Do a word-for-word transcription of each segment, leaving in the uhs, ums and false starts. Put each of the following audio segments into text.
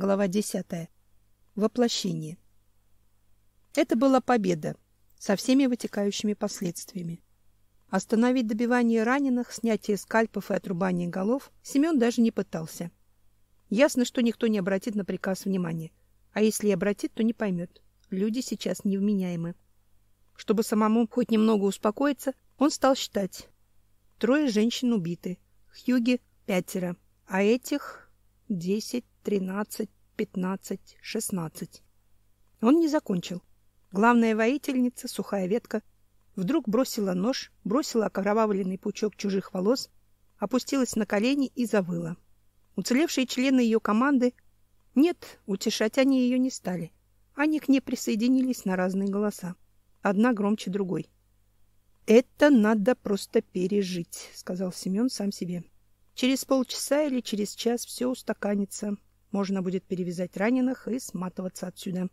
Глава десятая. Воплощение. Это была победа со всеми вытекающими последствиями. Остановить добивание раненых, снятие скальпов и отрубание голов Семен даже не пытался. Ясно, что никто не обратит на приказ внимания. А если и обратит, то не поймет. Люди сейчас невменяемы. Чтобы самому хоть немного успокоиться, он стал считать. Трое женщин убиты. Хьюги — пятеро. А этих десять, тринадцать, пятнадцать, шестнадцать. Он не закончил. Главная воительница, сухая ветка, вдруг бросила нож, бросила окровавленный пучок чужих волос, опустилась на колени и завыла. Уцелевшие члены ее команды... Нет, утешать они ее не стали. Они к ней присоединились на разные голоса. Одна громче другой. «Это надо просто пережить», — сказал Семен сам себе. «Через полчаса или через час все устаканится. Можно будет перевязать раненых и сматываться отсюда.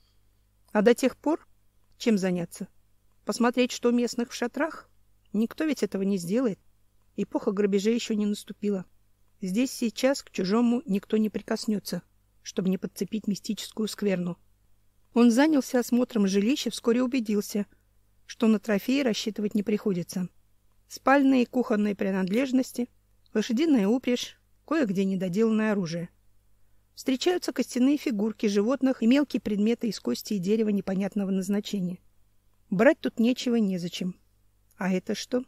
А до тех пор чем заняться? Посмотреть, что у местных в шатрах? Никто ведь этого не сделает. Эпоха грабежей еще не наступила. Здесь сейчас к чужому никто не прикоснется, чтобы не подцепить мистическую скверну». Он занялся осмотром жилища, вскоре убедился, что на трофеи рассчитывать не приходится. Спальные и кухонные принадлежности, лошадиная упряжь, кое-где недоделанное оружие. Встречаются костяные фигурки животных и мелкие предметы из кости и дерева непонятного назначения. Брать тут нечего, незачем. А это что?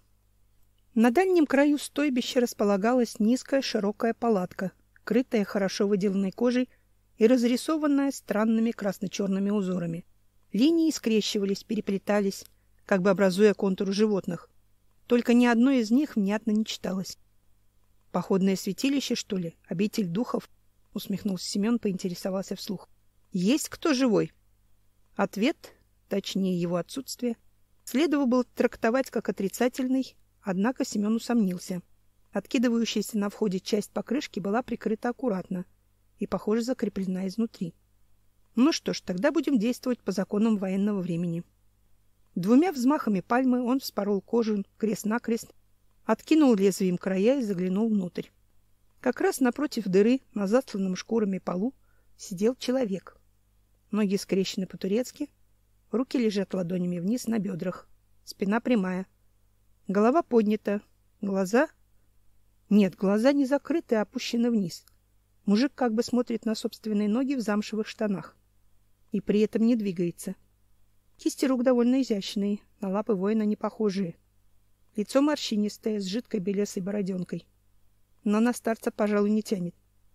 На дальнем краю стойбища располагалась низкая широкая палатка, крытая хорошо выделанной кожей и разрисованная странными красно-черными узорами. Линии скрещивались, переплетались, как бы образуя контуры животных. Только ни одной из них внятно не читалось. «Походное святилище, что ли? Обитель духов?» — усмехнулся Семен, поинтересовался вслух. «Есть кто живой?» Ответ, точнее его отсутствие, следовало было трактовать как отрицательный, однако Семен усомнился. Откидывающаяся на входе часть покрышки была прикрыта аккуратно и, похоже, закреплена изнутри. Ну что ж, тогда будем действовать по законам военного времени. Двумя взмахами пальмы он вспорол кожу крест-накрест, откинул лезвием края и заглянул внутрь. Как раз напротив дыры, на застланном шкурами полу, сидел человек. Ноги скрещены по-турецки, руки лежат ладонями вниз на бедрах, спина прямая. Голова поднята, глаза... Нет, глаза не закрыты, а опущены вниз. Мужик как бы смотрит на собственные ноги в замшевых штанах. И при этом не двигается. Кисти рук довольно изящные, на лапы воина не похожие. Лицо морщинистое, с жидкой белесой бороденкой. Но на старца, пожалуй, не тянет.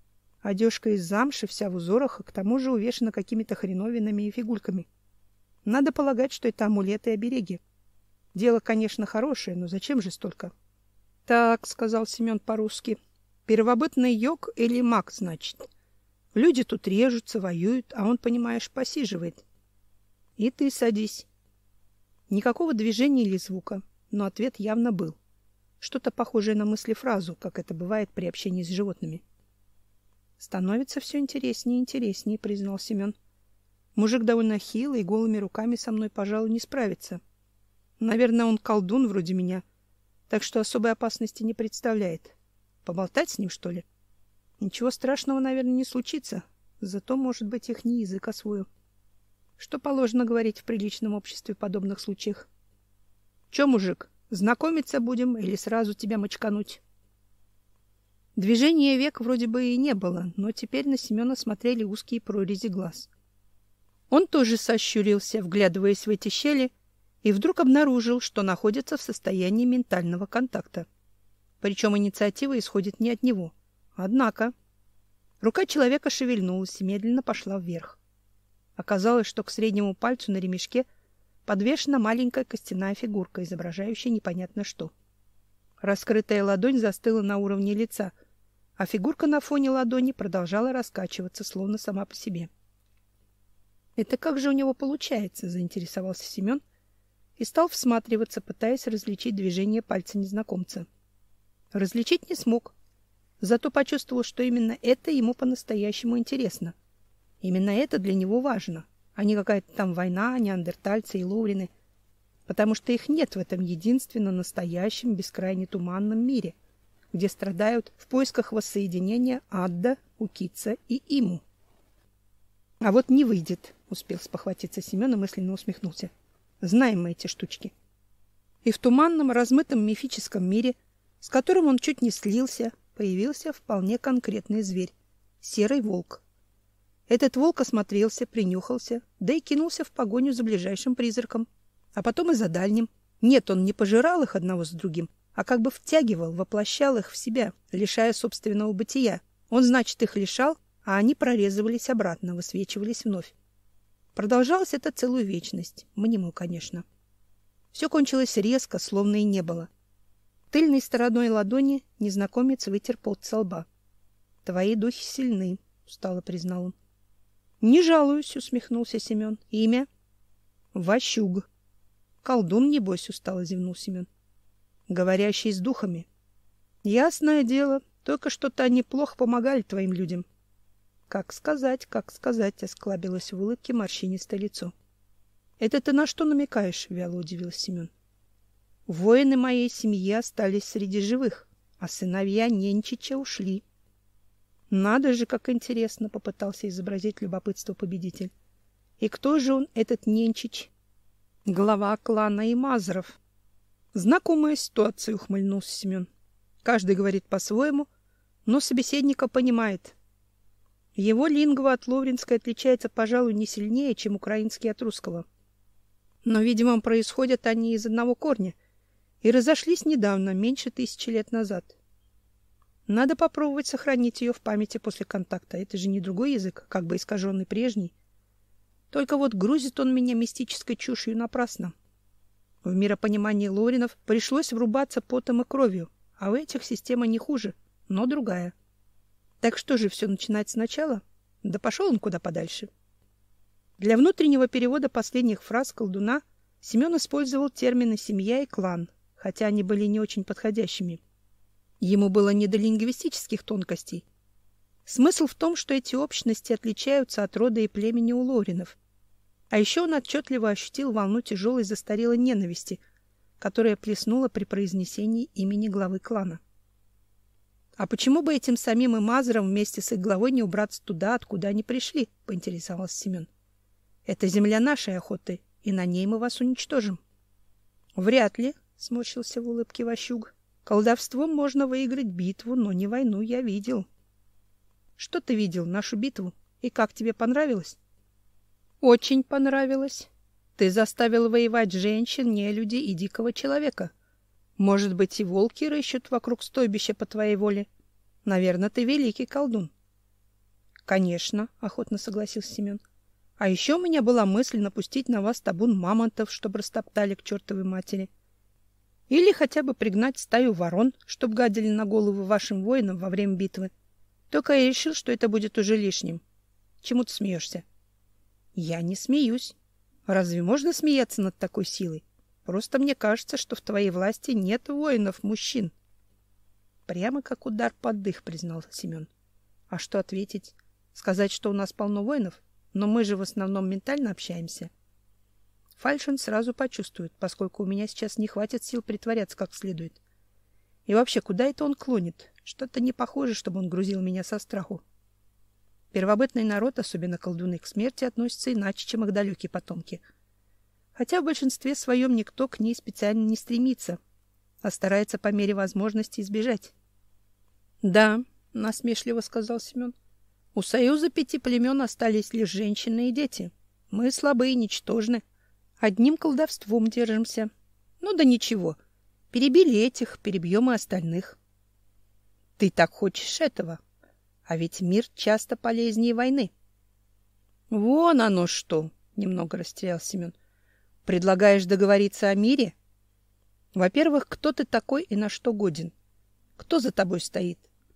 Одежка из замши, вся в узорах, а к тому же увешана какими-то хреновинами и фигульками. Надо полагать, что это амулеты и обереги. Дело, конечно, хорошее, но зачем же столько? — Так, — сказал Семен по-русски, — первобытный йог или маг, значит. Люди тут режутся, воюют, а он, понимаешь, посиживает. И ты садись. Никакого движения или звука, но ответ явно был. Что-то похожее на мыслефразу, как это бывает при общении с животными. Становится все интереснее и интереснее, признал Семен. Мужик довольно хилый, голыми руками со мной, пожалуй, не справится. Наверное, он колдун вроде меня, так что особой опасности не представляет. Поболтать с ним, что ли? Ничего страшного, наверное, не случится. Зато, может быть, их не язык освою. Что положено говорить в приличном обществе в подобных случаях? Че, мужик, знакомиться будем или сразу тебя мочкануть? Движения век вроде бы и не было, но теперь на Семена смотрели узкие прорези глаз. Он тоже сощурился, вглядываясь в эти щели, и вдруг обнаружил, что находится в состоянии ментального контакта. Причем инициатива исходит не от него. Однако рука человека шевельнулась и медленно пошла вверх. Оказалось, что к среднему пальцу на ремешке подвешена маленькая костяная фигурка, изображающая непонятно что. Раскрытая ладонь застыла на уровне лица, а фигурка на фоне ладони продолжала раскачиваться, словно сама по себе. «Это как же у него получается?» — заинтересовался Семен и стал всматриваться, пытаясь различить движение пальца незнакомца. Различить не смог, зато почувствовал, что именно это ему по-настоящему интересно. Именно это для него важно, а не какая-то там война, неандертальцы и лоурины, потому что их нет в этом единственно настоящем, бескрайне туманном мире, где страдают в поисках воссоединения Адда, Укица и Иму. А вот не выйдет, успел спохватиться Семен и мысленно усмехнулся. Знаем мы эти штучки. И в туманном, размытом мифическом мире, с которым он чуть не слился, появился вполне конкретный зверь — серый волк. Этот волк осмотрелся, принюхался, да и кинулся в погоню за ближайшим призраком, а потом и за дальним. Нет, он не пожирал их одного с другим, а как бы втягивал, воплощал их в себя, лишая собственного бытия. Он, значит, их лишал, а они прорезывались обратно, высвечивались вновь. Продолжалось это целую вечность, мнимую, конечно. Все кончилось резко, словно и не было. Тыльной стороной ладони незнакомец вытер пот со лба. — Твои духи сильны, — устало признал он. — Не жалуюсь, — усмехнулся Семен. — Имя? — Ващуг. — Колдун, небось, — устало зевнул Семен. — Говорящий с духами. — Ясное дело, только что-то они плохо помогали твоим людям. — Как сказать, как сказать, — осклабилось в улыбке морщинистое лицо. — Это ты на что намекаешь? — вяло удивился Семен. — Воины моей семьи остались среди живых, а сыновья Ненчича ушли. — Надо же, как интересно, — попытался изобразить любопытство победитель. — И кто же он, этот Ненчич? — Глава клана Имазаров. — Знакомая ситуация, — ухмыльнулся Семен. Каждый говорит по-своему, но собеседника понимает. Его лингва от ловринской отличается, пожалуй, не сильнее, чем украинский от русского. Но, видимо, происходят они из одного корня и разошлись недавно, меньше тысячи лет назад. Надо попробовать сохранить ее в памяти после контакта. Это же не другой язык, как бы искаженный прежний. Только вот грузит он меня мистической чушью напрасно. В миропонимании лоринов пришлось врубаться потом и кровью, а у этих система не хуже, но другая. Так что же, все начинать сначала? Да пошел он куда подальше. Для внутреннего перевода последних фраз колдуна Семен использовал термины «семья» и «клан», хотя они были не очень подходящими. Ему было не до лингвистических тонкостей. Смысл в том, что эти общности отличаются от рода и племени у лоринов. А еще он отчетливо ощутил волну тяжелой застарелой ненависти, которая плеснула при произнесении имени главы клана. А почему бы этим самим Имазарам вместе с их главой не убраться туда, откуда они пришли, — поинтересовался Семен. — Это земля нашей охоты, и на ней мы вас уничтожим. — Вряд ли, — сморщился в улыбке Ващуг. — Колдовством можно выиграть битву, но не войну, я видел. — Что ты видел, нашу битву? И как тебе понравилось? — Очень понравилось. Ты заставил воевать женщин, нелюдей и дикого человека. Может быть, и волки рыщут вокруг стойбища по твоей воле. Наверное, ты великий колдун. — Конечно, — охотно согласился Семен. — А еще у меня была мысль напустить на вас табун мамонтов, чтобы растоптали к чертовой матери. Или хотя бы пригнать стаю ворон, чтобы гадили на головы вашим воинам во время битвы. Только я решил, что это будет уже лишним. Чему ты смеешься? — Я не смеюсь. Разве можно смеяться над такой силой? Просто мне кажется, что в твоей власти нет воинов-мужчин. Прямо как удар под дых, признался Семен. А что ответить? Сказать, что у нас полно воинов? Но мы же в основном ментально общаемся. Фальшин сразу почувствует, поскольку у меня сейчас не хватит сил притворяться как следует. И вообще, куда это он клонит? Что-то не похоже, чтобы он грузил меня со страху. Первобытный народ, особенно колдуны, к смерти относятся иначе, чем их далекие потомки. Хотя в большинстве своем никто к ней специально не стремится, а старается по мере возможности избежать. — Да, — насмешливо сказал Семен, — у союза пяти племен остались лишь женщины и дети. Мы слабы и ничтожны. Одним колдовством держимся. Ну да ничего, перебили этих, перебьем и остальных. — Ты так хочешь этого? А ведь мир часто полезнее войны. — Вон оно что! — немного растерялся Семен. — Предлагаешь договориться о мире? Во-первых, кто ты такой и на что годен? Кто за тобой стоит?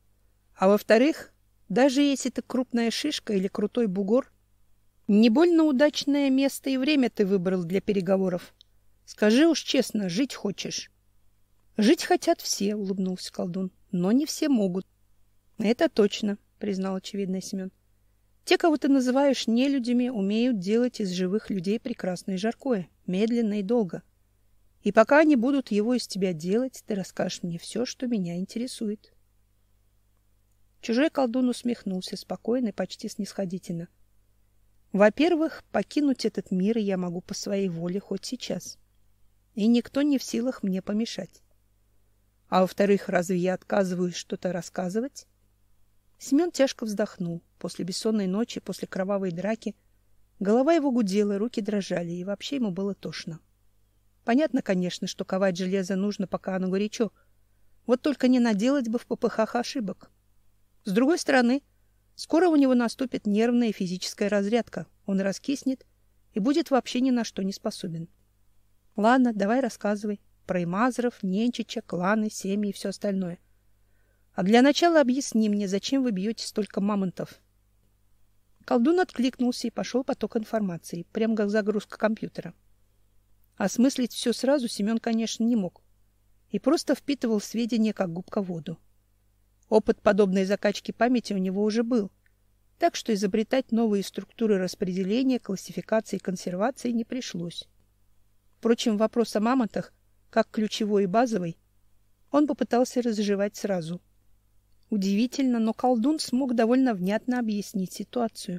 А во-вторых, даже если ты крупная шишка или крутой бугор, не больно удачное место и время ты выбрал для переговоров. Скажи уж честно, жить хочешь? — Жить хотят все, — улыбнулся колдун, — но не все могут. — Это точно, — признал очевидный Семен. — Те, кого ты называешь нелюдями, умеют делать из живых людей прекрасное и жаркое, медленно и долго. И пока они будут его из тебя делать, ты расскажешь мне все, что меня интересует. Чужой колдун усмехнулся спокойно и почти снисходительно. Во-первых, покинуть этот мир я могу по своей воле хоть сейчас. И никто не в силах мне помешать. А во-вторых, разве я отказываюсь что-то рассказывать? Семен тяжко вздохнул. После бессонной ночи, после кровавой драки, голова его гудела, руки дрожали, и вообще ему было тошно. Понятно, конечно, что ковать железо нужно, пока оно горячо. Вот только не наделать бы в попыхах ошибок. С другой стороны, скоро у него наступит нервная и физическая разрядка. Он раскиснет и будет вообще ни на что не способен. Ладно, давай рассказывай про Имазаров, Ненчича, кланы, семьи и все остальное. А для начала объясни мне, зачем вы бьете столько мамонтов? Колдун откликнулся, и пошел поток информации, прям как загрузка компьютера. Осмыслить все сразу Семен, конечно, не мог. И просто впитывал сведения, как губка в воду. Опыт подобной закачки памяти у него уже был, так что изобретать новые структуры распределения, классификации и консервации не пришлось. Впрочем, вопрос о мамонтах, как ключевой и базовый, он попытался разжевать сразу. Удивительно, но колдун смог довольно внятно объяснить ситуацию.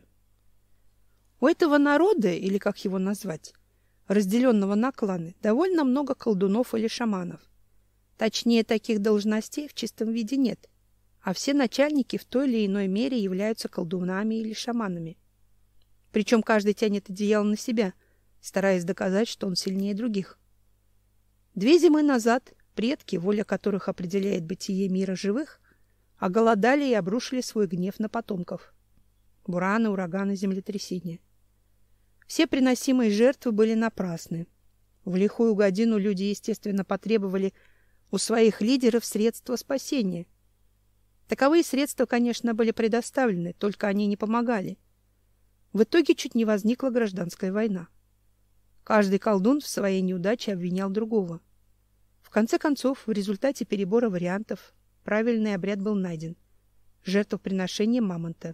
У этого народа, или как его назвать, разделенного на кланы, довольно много колдунов или шаманов. Точнее, таких должностей в чистом виде нет, а все начальники в той или иной мере являются колдунами или шаманами. Причем каждый тянет одеяло на себя, стараясь доказать, что он сильнее других. Две зимы назад предки, воля которых определяет бытие мира живых, оголодали и обрушили свой гнев на потомков. Бураны, ураганы, землетрясения. Все приносимые жертвы были напрасны. В лихую годину люди, естественно, потребовали у своих лидеров средства спасения. Таковые средства, конечно, были предоставлены, только они не помогали. В итоге чуть не возникла гражданская война. Каждый колдун в своей неудаче обвинял другого. В конце концов, в результате перебора вариантов правильный обряд был найден — жертвоприношение мамонта.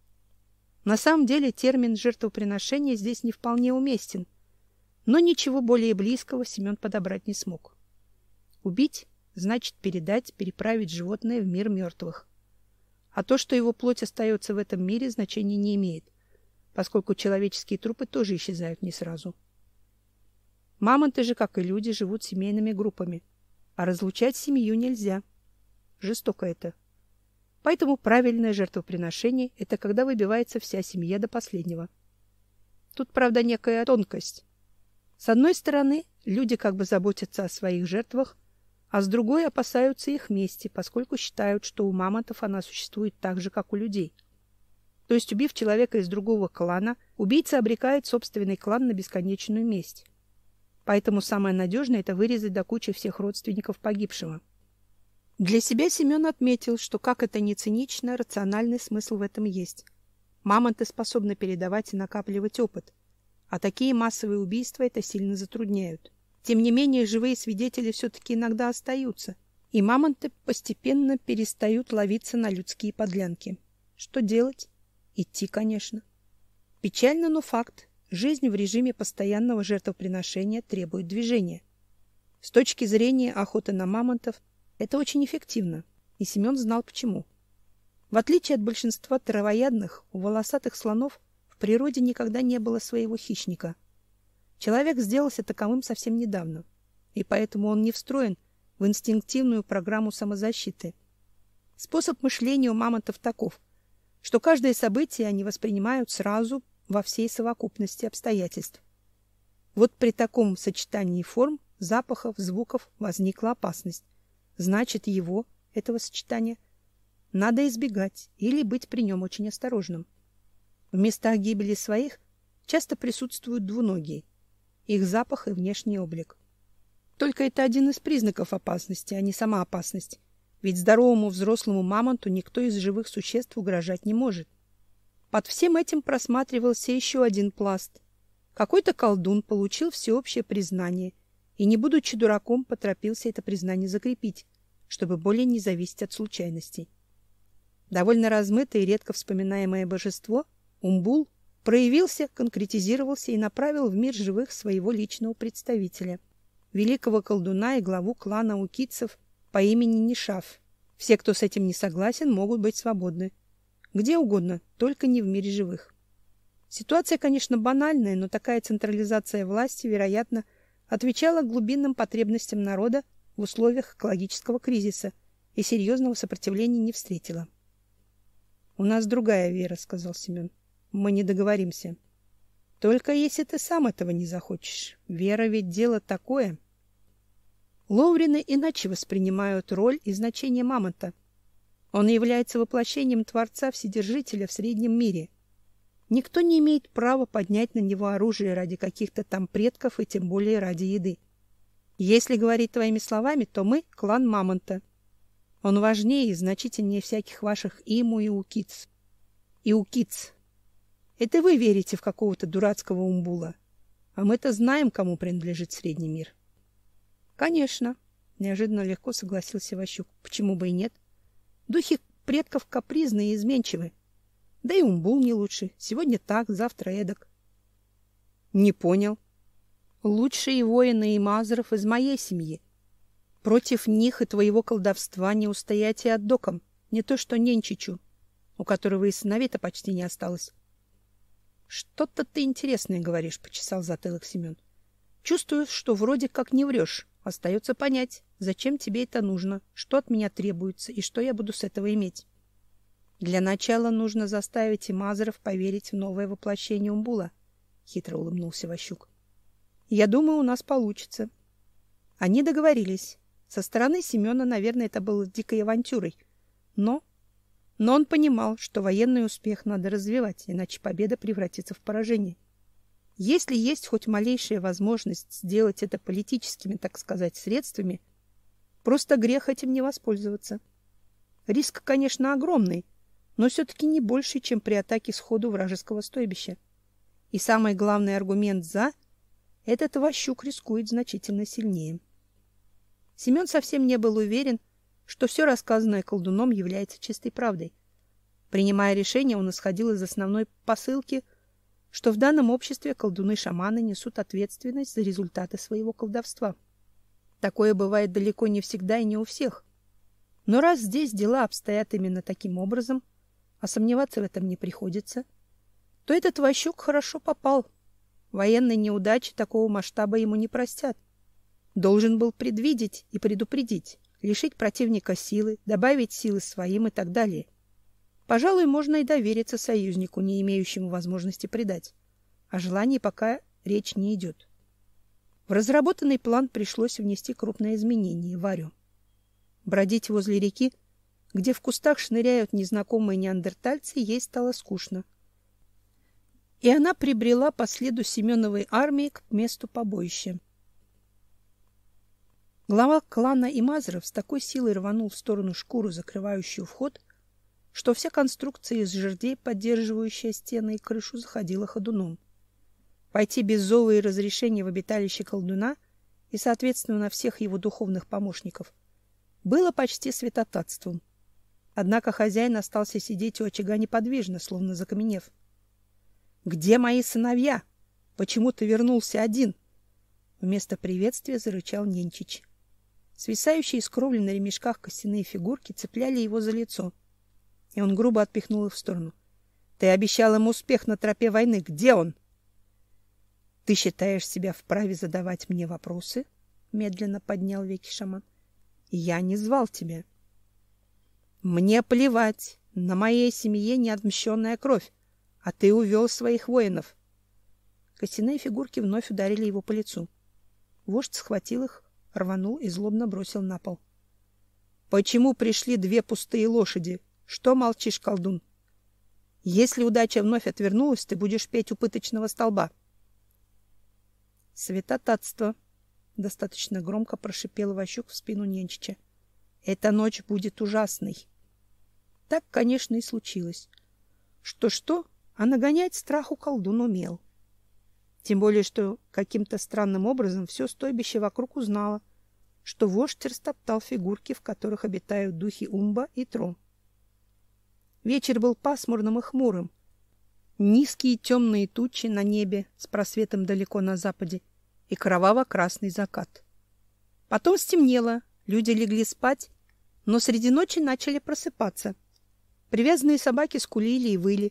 На самом деле термин «жертвоприношение» здесь не вполне уместен, но ничего более близкого Семен подобрать не смог. Убить — значит передать, переправить животное в мир мертвых. А то, что его плоть остается в этом мире, значения не имеет, поскольку человеческие трупы тоже исчезают не сразу. Мамонты же, как и люди, живут семейными группами, а разлучать семью нельзя. Жестоко это. Поэтому правильное жертвоприношение — это когда выбивается вся семья до последнего. Тут, правда, некая тонкость. С одной стороны, люди как бы заботятся о своих жертвах, а с другой опасаются их мести, поскольку считают, что у мамонтов она существует так же, как у людей. То есть, убив человека из другого клана, убийца обрекает собственный клан на бесконечную месть. Поэтому самое надежное — это вырезать до кучи всех родственников погибшего. Для себя Семен отметил, что, как это ни цинично, рациональный смысл в этом есть. Мамонты способны передавать и накапливать опыт, а такие массовые убийства это сильно затрудняют. Тем не менее, живые свидетели все-таки иногда остаются, и мамонты постепенно перестают ловиться на людские подлянки. Что делать? Идти, конечно. Печально, но факт. Жизнь в режиме постоянного жертвоприношения требует движения. С точки зрения охоты на мамонтов, это очень эффективно, и Семен знал почему. В отличие от большинства травоядных, у волосатых слонов в природе никогда не было своего хищника. Человек сделался таковым совсем недавно, и поэтому он не встроен в инстинктивную программу самозащиты. Способ мышления у мамонтов таков, что каждое событие они воспринимают сразу во всей совокупности обстоятельств. Вот при таком сочетании форм, запахов, звуков возникла опасность. Значит, его, этого сочетания, надо избегать или быть при нем очень осторожным. В местах гибели своих часто присутствуют двуногие, их запах и внешний облик. Только это один из признаков опасности, а не сама опасность, ведь здоровому взрослому мамонту никто из живых существ угрожать не может. Под всем этим просматривался еще один пласт. Какой-то колдун получил всеобщее признание и, не будучи дураком, поторопился это признание закрепить, чтобы более не зависеть от случайностей. Довольно размытое и редко вспоминаемое божество, Умбул, проявился, конкретизировался и направил в мир живых своего личного представителя, великого колдуна и главу клана укитцев по имени Нишав. Все, кто с этим не согласен, могут быть свободны. Где угодно, только не в мире живых. Ситуация, конечно, банальная, но такая централизация власти, вероятно, отвечала глубинным потребностям народа в условиях экологического кризиса и серьезного сопротивления не встретила. — У нас другая вера, — сказал Семен. — Мы не договоримся. Только если ты сам этого не захочешь. Вера ведь дело такое. Лоурины иначе воспринимают роль и значение мамонта. Он является воплощением Творца-Вседержителя в среднем мире. Никто не имеет права поднять на него оружие ради каких-то там предков и тем более ради еды. Если говорить твоими словами, то мы — клан мамонта. Он важнее и значительнее всяких ваших Иму и Укиц. И Укиц. Это вы верите в какого-то дурацкого умбула. А мы-то знаем, кому принадлежит средний мир. Конечно, неожиданно легко согласился Ващук. Почему бы и нет? Духи предков капризны и изменчивы. Да и умбул не лучше. Сегодня так, завтра эдак. Не понял. Лучшие воины и мазров из моей семьи. Против них и твоего колдовства не устоять и отдоком. Не то что Ненчичу, у которого и сыновей-то почти не осталось. Что-то ты интересное говоришь, почесал затылок Семен. Чувствую, что вроде как не врешь. Остается понять, зачем тебе это нужно, что от меня требуется и что я буду с этого иметь. Для начала нужно заставить имазров поверить в новое воплощение умбула, хитро улыбнулся Ващук. Я думаю, у нас получится. Они договорились. Со стороны Семена, наверное, это было дикой авантюрой, но но он понимал, что военный успех надо развивать, иначе победа превратится в поражение. Если есть хоть малейшая возможность сделать это политическими, так сказать, средствами, просто грех этим не воспользоваться. Риск, конечно, огромный, но все-таки не больше, чем при атаке сходу вражеского стойбища. И самый главный аргумент «за» — этот Ващук рискует значительно сильнее. Семен совсем не был уверен, что все рассказанное колдуном является чистой правдой. Принимая решение, он исходил из основной посылки, что в данном обществе колдуны-шаманы несут ответственность за результаты своего колдовства. Такое бывает далеко не всегда и не у всех. Но раз здесь дела обстоят именно таким образом, а сомневаться в этом не приходится, то этот Ващук хорошо попал. Военной неудачи такого масштаба ему не простят. Должен был предвидеть и предупредить, лишить противника силы, добавить силы своим и так далее. Пожалуй, можно и довериться союзнику, не имеющему возможности предать. О желании пока речь не идет. В разработанный план пришлось внести крупное изменение — Варю. Бродить возле реки, где в кустах шныряют незнакомые неандертальцы, ей стало скучно. И она прибрела по следу Семеновой армии к месту побоища. Глава клана Имазров с такой силой рванул в сторону шкуру, закрывающую вход, что вся конструкция из жердей, поддерживающая стены и крышу, заходила ходуном. Пойти без зова и разрешения в обиталище колдуна и, соответственно, на всех его духовных помощников было почти святотатством. Однако хозяин остался сидеть у очага неподвижно, словно закаменев. «Где мои сыновья? Почему ты вернулся один?» Вместо приветствия зарычал Ненчич. Свисающие с кровли на ремешках костяные фигурки цепляли его за лицо, и он грубо отпихнул их в сторону. «Ты обещал ему успех на тропе войны. Где он?» «Ты считаешь себя вправе задавать мне вопросы?» — медленно поднял веки шаман. «Я не звал тебя». «Мне плевать. На моей семье неотмщенная кровь, а ты увел своих воинов». Костяные фигурки вновь ударили его по лицу. Вождь схватил их, рванул и злобно бросил на пол. «Почему пришли две пустые лошади? Что молчишь, колдун? Если удача вновь отвернулась, ты будешь петь у пыточного столба». «Святотатство!» — достаточно громко прошипел Ващук в спину Ненчича. «Эта ночь будет ужасной». Так, конечно, и случилось. Что-что, а нагонять страху колдун умел. Тем более, что каким-то странным образом все стойбище вокруг узнало, что вождь растоптал фигурки, в которых обитают духи Умба и Тро. Вечер был пасмурным и хмурым. Низкие темные тучи на небе с просветом далеко на западе и кроваво-красный закат. Потом стемнело, люди легли спать, но среди ночи начали просыпаться. Привязанные собаки скулили и выли,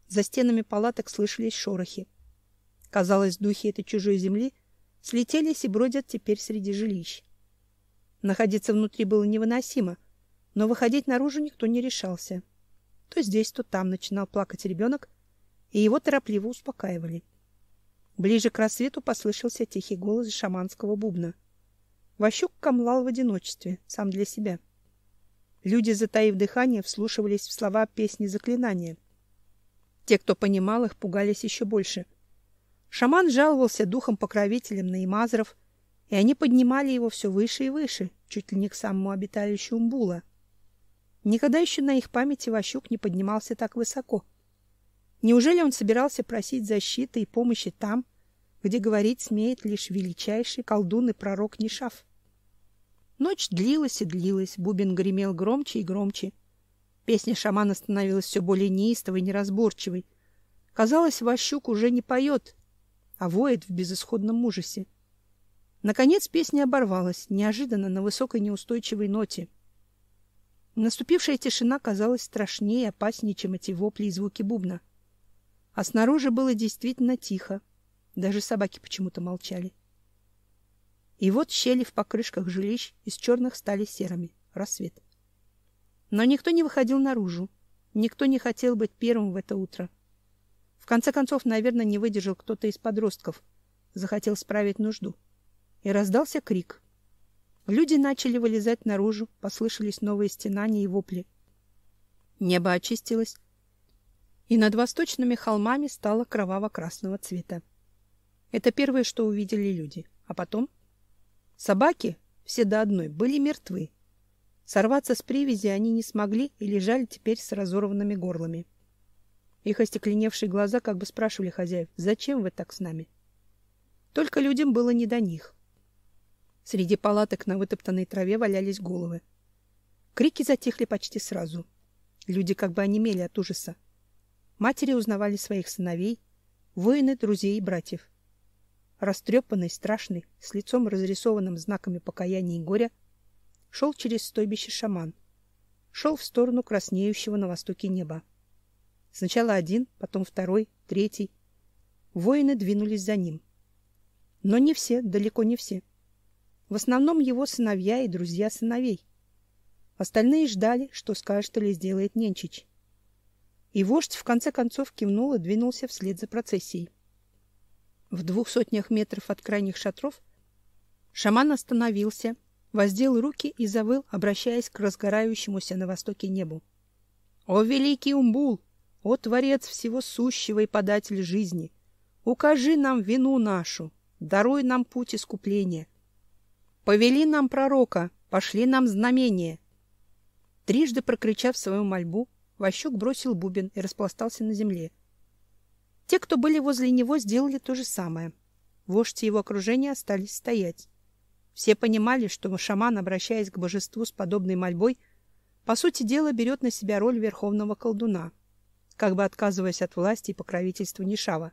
За стенами палаток слышались шорохи. Казалось, духи этой чужой земли слетелись и бродят теперь среди жилищ. Находиться внутри было невыносимо, но выходить наружу никто не решался. То здесь, то там начинал плакать ребенок, и его торопливо успокаивали. Ближе к рассвету послышался тихий голос шаманского бубна. Ващук камлал в одиночестве, сам для себя. Люди, затаив дыхание, вслушивались в слова песни заклинания. Те, кто понимал их, пугались еще больше. Шаман жаловался духом-покровителям на имазров, и они поднимали его все выше и выше, чуть ли не к самому обиталищу Умбула. Никогда еще на их памяти Ващук не поднимался так высоко. Неужели он собирался просить защиты и помощи там, где говорить смеет лишь величайший колдун и пророк Нишав? Ночь длилась и длилась, бубен гремел громче и громче. Песня шамана становилась все более неистовой и неразборчивой. Казалось, Ващук уже не поет, а воет в безысходном ужасе. Наконец песня оборвалась, неожиданно на высокой неустойчивой ноте. Наступившая тишина казалась страшнее и опаснее, чем эти вопли и звуки бубна. А снаружи было действительно тихо. Даже собаки почему-то молчали. И вот щели в покрышках жилищ из черных стали серыми. Рассвет. Но никто не выходил наружу. Никто не хотел быть первым в это утро. В конце концов, наверное, не выдержал кто-то из подростков. Захотел справить нужду. И раздался крик. Люди начали вылезать наружу, послышались новые стенания и вопли. Небо очистилось, и над восточными холмами стало кроваво-красного цвета. Это первое, что увидели люди. А потом собаки, все до одной, были мертвы. Сорваться с привязи они не смогли и лежали теперь с разорванными горлами. Их остекленевшие глаза как бы спрашивали хозяев: «Зачем вы так с нами?» Только людям было не до них. Среди палаток на вытоптанной траве валялись головы. Крики затихли почти сразу. Люди как бы онемели от ужаса. Матери узнавали своих сыновей, воины друзей и братьев. Растрепанный, страшный, с лицом разрисованным знаками покаяния и горя, шел через стойбище шаман. Шел в сторону краснеющего на востоке неба. Сначала один, потом второй, третий. Воины двинулись за ним. Но не все, далеко не все. В основном его сыновья и друзья сыновей. Остальные ждали, что скажет или сделает Ненчич. И вождь в конце концов кивнул и двинулся вслед за процессией. В двух сотнях метров от крайних шатров шаман остановился, воздел руки и завыл, обращаясь к разгорающемуся на востоке небу. «О, великий Умбул! О, творец всего сущего и податель жизни! Укажи нам вину нашу, даруй нам путь искупления. Повели нам пророка, пошли нам знамение!» Трижды прокричав свою мольбу, Ващук бросил бубен и распластался на земле. Те, кто были возле него, сделали то же самое. Вождь и его окружение остались стоять. Все понимали, что шаман, обращаясь к божеству с подобной мольбой, по сути дела берет на себя роль верховного колдуна, как бы отказываясь от власти и покровительства Нишава.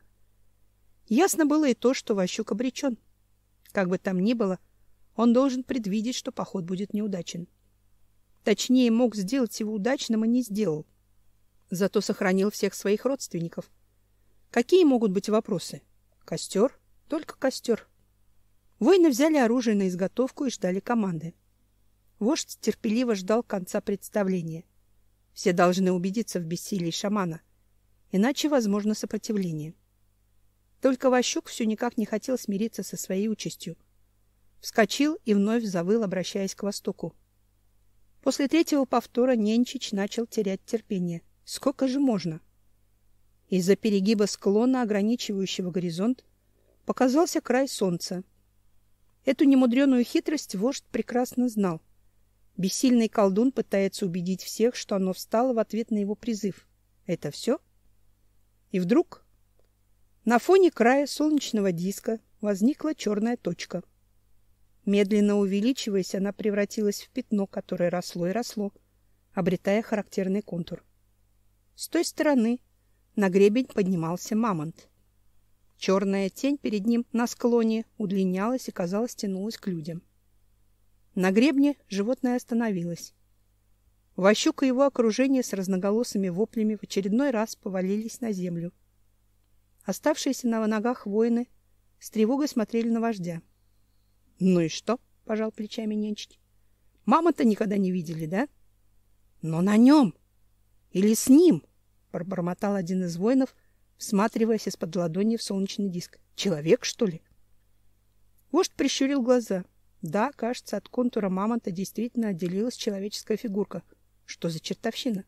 Ясно было и то, что Ващук обречен. Как бы там ни было, он должен предвидеть, что поход будет неудачен. Точнее, мог сделать его удачным и не сделал. Зато сохранил всех своих родственников. Какие могут быть вопросы? Костер? Только костер. Воины взяли оружие на изготовку и ждали команды. Вождь терпеливо ждал конца представления. Все должны убедиться в бессилии шамана, иначе возможно сопротивление. Только Ващук все никак не хотел смириться со своей участью. Вскочил и вновь завыл, обращаясь к востоку. После третьего повтора Ненчич начал терять терпение. Сколько же можно? Из-за перегиба склона, ограничивающего горизонт, показался край солнца. Эту немудреную хитрость вождь прекрасно знал. Бессильный колдун пытается убедить всех, что оно встало в ответ на его призыв. Это все? И вдруг на фоне края солнечного диска возникла черная точка. Медленно увеличиваясь, она превратилась в пятно, которое росло и росло, обретая характерный контур. С той стороны на гребень поднимался мамонт. Черная тень перед ним на склоне удлинялась и, казалось, тянулась к людям. На гребне животное остановилось. Ващук и его окружение с разноголосыми воплями в очередной раз повалились на землю. Оставшиеся на ногах воины с тревогой смотрели на вождя. — Ну и что? — пожал плечами Ненчич. — Маму-то никогда не видели, да? — Но на нем! Или с ним! — пробормотал один из воинов, всматриваясь из-под ладони в солнечный диск. — Человек, что ли? Вождь прищурил глаза. Да, кажется, от контура мамонта действительно отделилась человеческая фигурка. Что за чертовщина?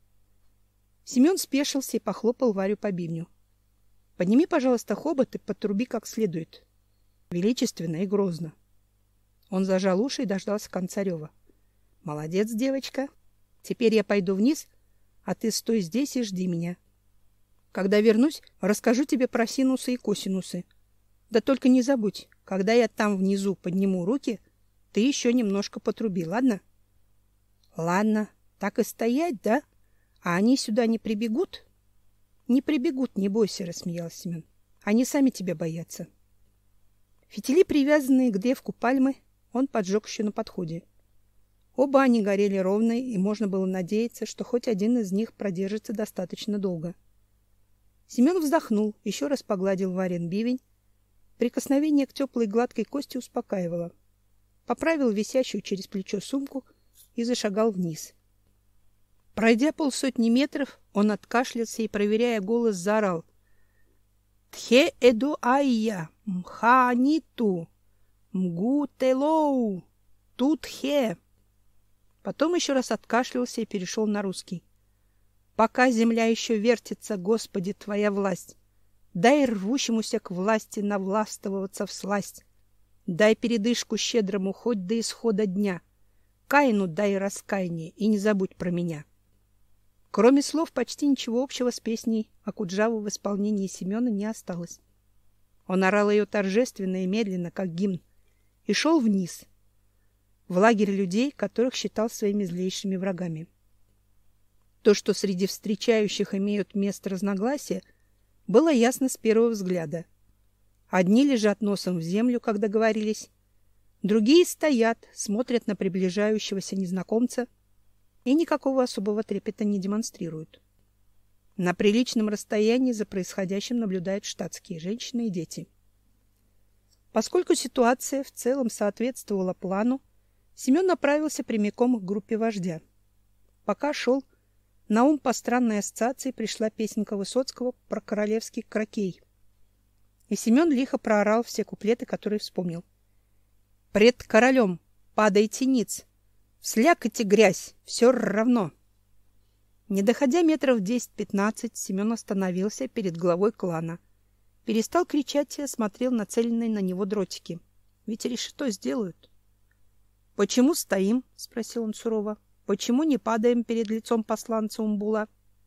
Семен спешился и похлопал Варю по бивню. — Подними, пожалуйста, хобот и потруби как следует. Величественно и грозно. Он зажал уши и дождался конца рева. — Молодец, девочка. Теперь я пойду вниз, а ты стой здесь и жди меня. Когда вернусь, расскажу тебе про синусы и косинусы. Да только не забудь, когда я там внизу подниму руки, ты еще немножко потруби, ладно? — Ладно. Так и стоять, да? А они сюда не прибегут? — Не прибегут, не бойся, — рассмеялся Семен. — Они сами тебя боятся. Фитили, привязанные к древку пальмы, он поджег еще на подходе. Оба они горели ровно, и можно было надеяться, что хоть один из них продержится достаточно долго. Семен вздохнул, еще раз погладил Варин бивень. Прикосновение к теплой гладкой кости успокаивало. Поправил висящую через плечо сумку и зашагал вниз. Пройдя полсотни метров, он откашлялся и, проверяя голос, заорал: «Тхе эду айя, мханиту, мгутелоу, тутхе». Потом еще раз откашлялся и перешел на русский. «Пока земля еще вертится, Господи, Твоя власть, дай рвущемуся к власти навластвоваться всласть, дай передышку щедрому хоть до исхода дня, Каину дай раскаяние и не забудь про меня». Кроме слов, почти ничего общего с песней Окуджавы в исполнении Семена не осталось. Он орал ее торжественно и медленно, как гимн, и шел вниз, в лагерь людей, которых считал своими злейшими врагами. То, что среди встречающих имеют место разногласия, было ясно с первого взгляда. Одни лежат носом в землю, как договорились, другие стоят, смотрят на приближающегося незнакомца и никакого особого трепета не демонстрируют. На приличном расстоянии за происходящим наблюдают штатские женщины и дети. Поскольку ситуация в целом соответствовала плану, Семен направился прямиком к группе вождя. Пока шел, на ум по странной ассоциации пришла песенка Высоцкого про королевский крокей. И Семен лихо проорал все куплеты, которые вспомнил. «Пред королем падайте ниц, слякоть и грязь, все равно». Не доходя метров десять-пятнадцать, Семен остановился перед главой клана. Перестал кричать и осмотрел нацеленные на него дротики. Ведь решето сделают. — Почему стоим? — спросил он сурово. — Почему не падаем перед лицом посланца Умбула?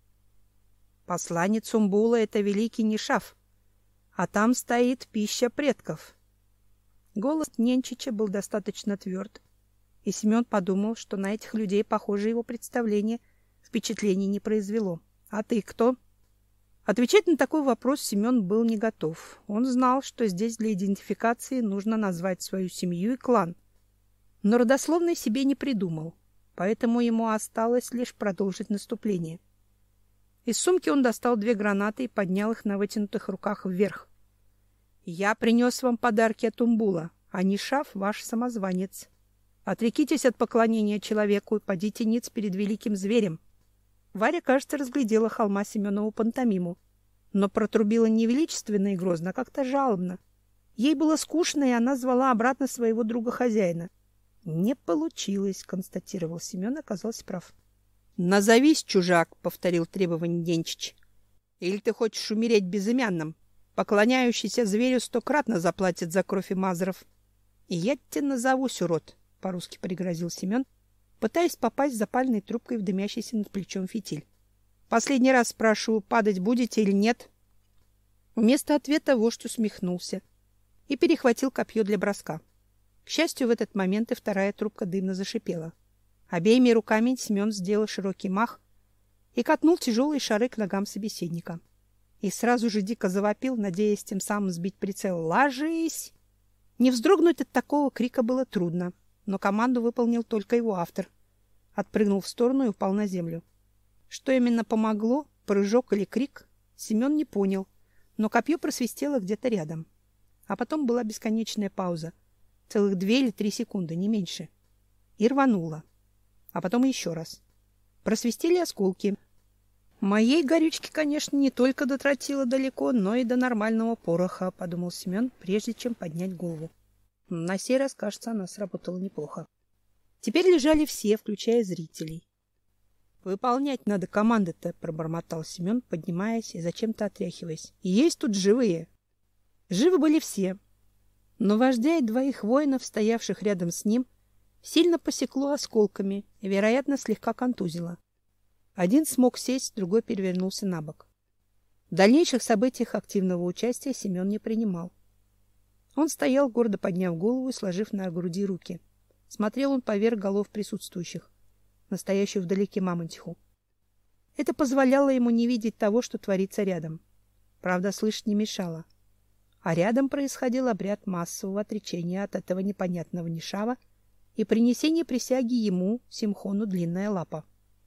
— Посланец Умбула — это великий Нишав, а там стоит пища предков. Голос Ненчича был достаточно тверд, и Семен подумал, что на этих людей, похоже, его представление впечатлений не произвело. — А ты кто? Отвечать на такой вопрос Семен был не готов. Он знал, что здесь для идентификации нужно назвать свою семью и клан, но родословной себе не придумал, поэтому ему осталось лишь продолжить наступление. Из сумки он достал две гранаты и поднял их на вытянутых руках вверх. — Я принес вам подарки от Умбула, а Нишав — ваш самозванец. Отрекитесь от поклонения человеку и подите ниц перед великим зверем. Варя, кажется, разглядела холма Семенову пантомиму, но протрубила не величественно и грозно, а как-то жалобно. Ей было скучно, и она звала обратно своего друга-хозяина. — Не получилось, — констатировал Семен, оказался прав. — Назовись, чужак, — повторил требование Денчич. — Или ты хочешь умереть безымянным? Поклоняющийся зверю стократно заплатит за кровь и мазров. — И я тебя назовусь, урод, — по-русски пригрозил Семен, пытаясь попасть запальной трубкой в дымящийся над плечом фитиль. — Последний раз спрашиваю, падать будете или нет? Вместо ответа вождь усмехнулся и перехватил копье для броска. К счастью, в этот момент и вторая трубка дымно зашипела. Обеими руками Семен сделал широкий мах и катнул тяжелые шары к ногам собеседника. И сразу же дико завопил, надеясь тем самым сбить прицел. «Ложись!» Не вздрогнуть от такого крика было трудно, но команду выполнил только его автор. отпрыгнул в сторону и упал на землю. Что именно помогло, прыжок или крик, Семен не понял, но копье просвистело где-то рядом. А потом была бесконечная пауза, целых две или три секунды, не меньше. И рвануло. А потом еще раз. Просвистели осколки. Моей горючки, конечно, не только дотротило далеко, но и до нормального пороха, подумал Семен, прежде чем поднять голову. На сей раз, кажется, она сработала неплохо. Теперь лежали все, включая зрителей. Выполнять надо команды-то, пробормотал Семен, поднимаясь и зачем-то отряхиваясь. И есть тут живые. Живы были все. Но вождя и двоих воинов, стоявших рядом с ним, сильно посекло осколками и, вероятно, слегка контузило. Один смог сесть, другой перевернулся на бок. В дальнейших событиях активного участия Семен не принимал. Он стоял, гордо подняв голову и сложив на груди руки. Смотрел он поверх голов присутствующих, настоящую вдалеке мамонтиху. Это позволяло ему не видеть того, что творится рядом. Правда, слышать не мешало. А рядом происходил обряд массового отречения от этого непонятного нишава и принесения присяги ему, Симхону, длинная лапа.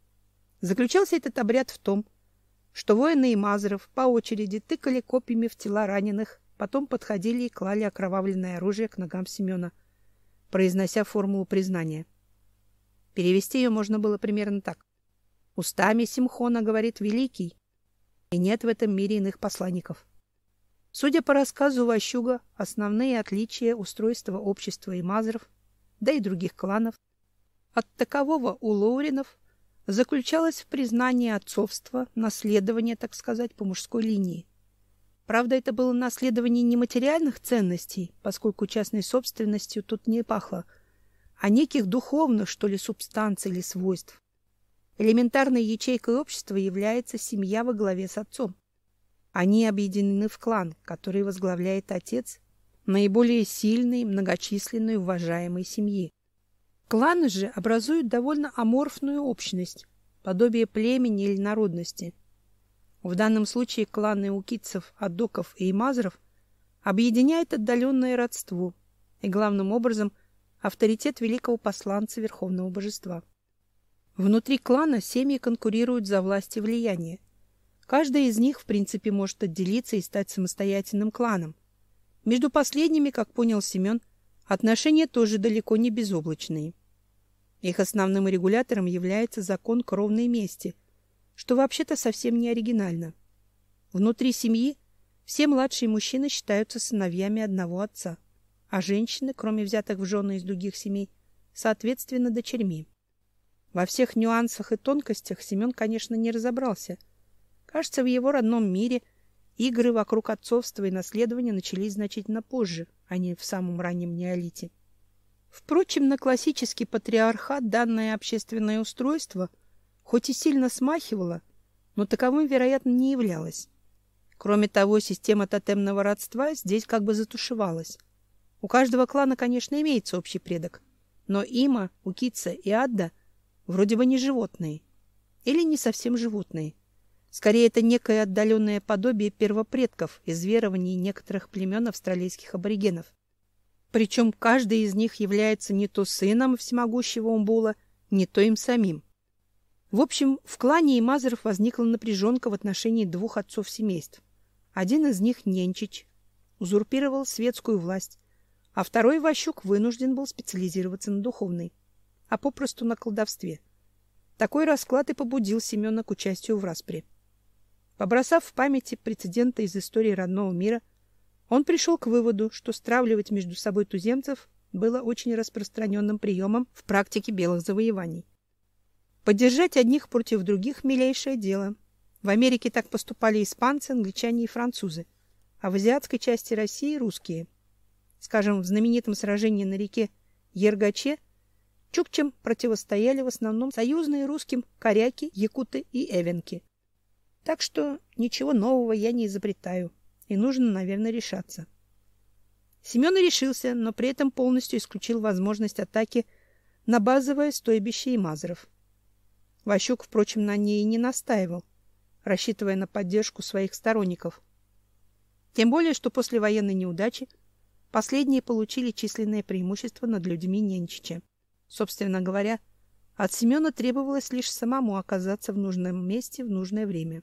Заключался этот обряд в том, что воины Имазров по очереди тыкали копьями в тела раненых, потом подходили и клали окровавленное оружие к ногам Семена, произнося формулу признания. Перевести ее можно было примерно так. Устами Симхона говорит Великий, и нет в этом мире иных посланников. Судя по рассказу Ващуга, основные отличия устройства общества Имазров, да и других кланов, от такового у Лоуринов заключалось в признании отцовства, наследования, так сказать, по мужской линии. Правда, это было наследование не материальных ценностей, поскольку частной собственностью тут не пахло, а неких духовных, что ли, субстанций или свойств. Элементарной ячейкой общества является семья во главе с отцом. Они объединены в клан, который возглавляет отец наиболее сильной, многочисленной, уважаемой семьи. Кланы же образуют довольно аморфную общность, подобие племени или народности. В данном случае кланы укитцев, аддоков и имазров объединяет отдаленное родство и, главным образом, авторитет великого посланца Верховного Божества. Внутри клана семьи конкурируют за власть и влияние. Каждая из них, в принципе, может отделиться и стать самостоятельным кланом. Между последними, как понял Семен, отношения тоже далеко не безоблачные. Их основным регулятором является закон кровной мести, что вообще-то совсем не оригинально. Внутри семьи все младшие мужчины считаются сыновьями одного отца, а женщины, кроме взятых в жены из других семей, соответственно, дочерьми. Во всех нюансах и тонкостях Семен, конечно, не разобрался. Кажется, в его родном мире игры вокруг отцовства и наследования начались значительно позже, а не в самом раннем неолите. Впрочем, на классический патриархат данное общественное устройство хоть и сильно смахивало, но таковым, вероятно, не являлось. Кроме того, система тотемного родства здесь как бы затушевалась. У каждого клана, конечно, имеется общий предок, но Има, Укитца и Адда вроде бы не животные. Или не совсем животные. Скорее, это некое отдаленное подобие первопредков из верований некоторых племен австралийских аборигенов. Причем каждый из них является не то сыном всемогущего Умбула, не то им самим. В общем, в клане Имазров возникла напряженка в отношении двух отцов семейств. Один из них, Ненчич, узурпировал светскую власть, а второй, Ващук, вынужден был специализироваться на духовной, а попросту на колдовстве. Такой расклад и побудил Семена к участию в распре. Побросав в памяти прецеденты из истории родного мира, он пришел к выводу, что стравливать между собой туземцев было очень распространенным приемом в практике белых завоеваний. Поддержать одних против других – милейшее дело. В Америке так поступали испанцы, англичане и французы, а в азиатской части России – русские. Скажем, в знаменитом сражении на реке Ергаче чукчам противостояли в основном союзные русским коряки, якуты и эвенки. Так что ничего нового я не изобретаю, и нужно, наверное, решаться. Семен решился, но при этом полностью исключил возможность атаки на базовое стойбище Имазров. Ващук, впрочем, на ней и не настаивал, рассчитывая на поддержку своих сторонников. Тем более, что после военной неудачи последние получили численное преимущество над людьми Ненчича. Собственно говоря, От Семена требовалось лишь самому оказаться в нужном месте в нужное время.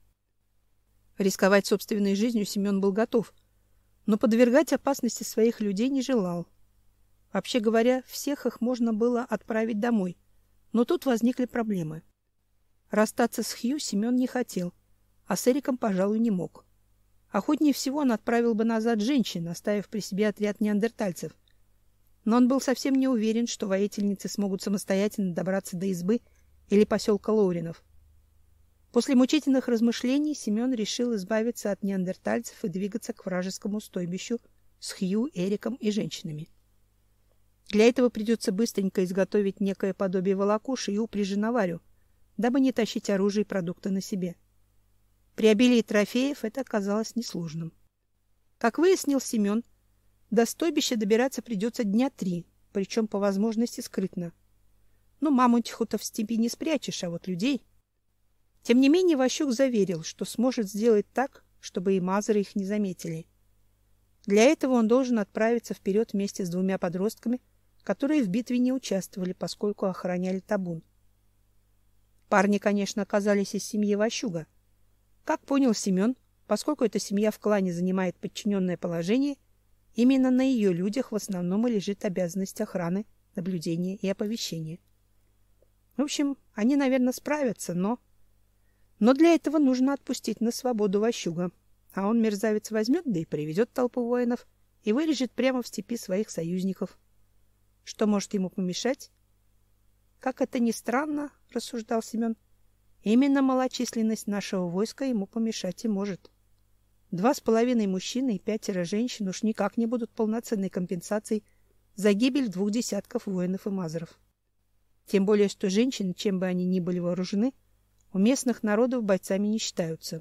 Рисковать собственной жизнью Семен был готов, но подвергать опасности своих людей не желал. Вообще говоря, всех их можно было отправить домой, но тут возникли проблемы. Расстаться с Хью Семен не хотел, а с Эриком, пожалуй, не мог. Охотнее всего он отправил бы назад женщин, оставив при себе отряд неандертальцев. Но он был совсем не уверен, что воительницы смогут самостоятельно добраться до избы или поселка Лоуринов. После мучительных размышлений Семен решил избавиться от неандертальцев и двигаться к вражескому стойбищу с Хью, Эриком и женщинами. Для этого придется быстренько изготовить некое подобие волокуши и упряжи на варю, дабы не тащить оружие и продукты на себе. При обилии трофеев это оказалось несложным. Как выяснил Семен, до стойбища добираться придется дня три, причем по возможности скрытно. Ну, мамонтиху-то в степи не спрячешь, а вот людей... Тем не менее, Ващук заверил, что сможет сделать так, чтобы и мазыры их не заметили. Для этого он должен отправиться вперед вместе с двумя подростками, которые в битве не участвовали, поскольку охраняли табун. Парни, конечно, оказались из семьи Ващуга. Как понял Семен, поскольку эта семья в клане занимает подчиненное положение, именно на ее людях в основном и лежит обязанность охраны, наблюдения и оповещения. В общем, они, наверное, справятся, но... Но для этого нужно отпустить на свободу Ващуга, а он, мерзавец, возьмет, да и приведет толпу воинов и вырежет прямо в степи своих союзников. Что может ему помешать? Как это ни странно, рассуждал Семен, именно малочисленность нашего войска ему помешать и может. Два с половиной мужчины и пятеро женщин уж никак не будут полноценной компенсацией за гибель двух десятков воинов и мазыров. Тем более, что женщины, чем бы они ни были вооружены, у местных народов бойцами не считаются.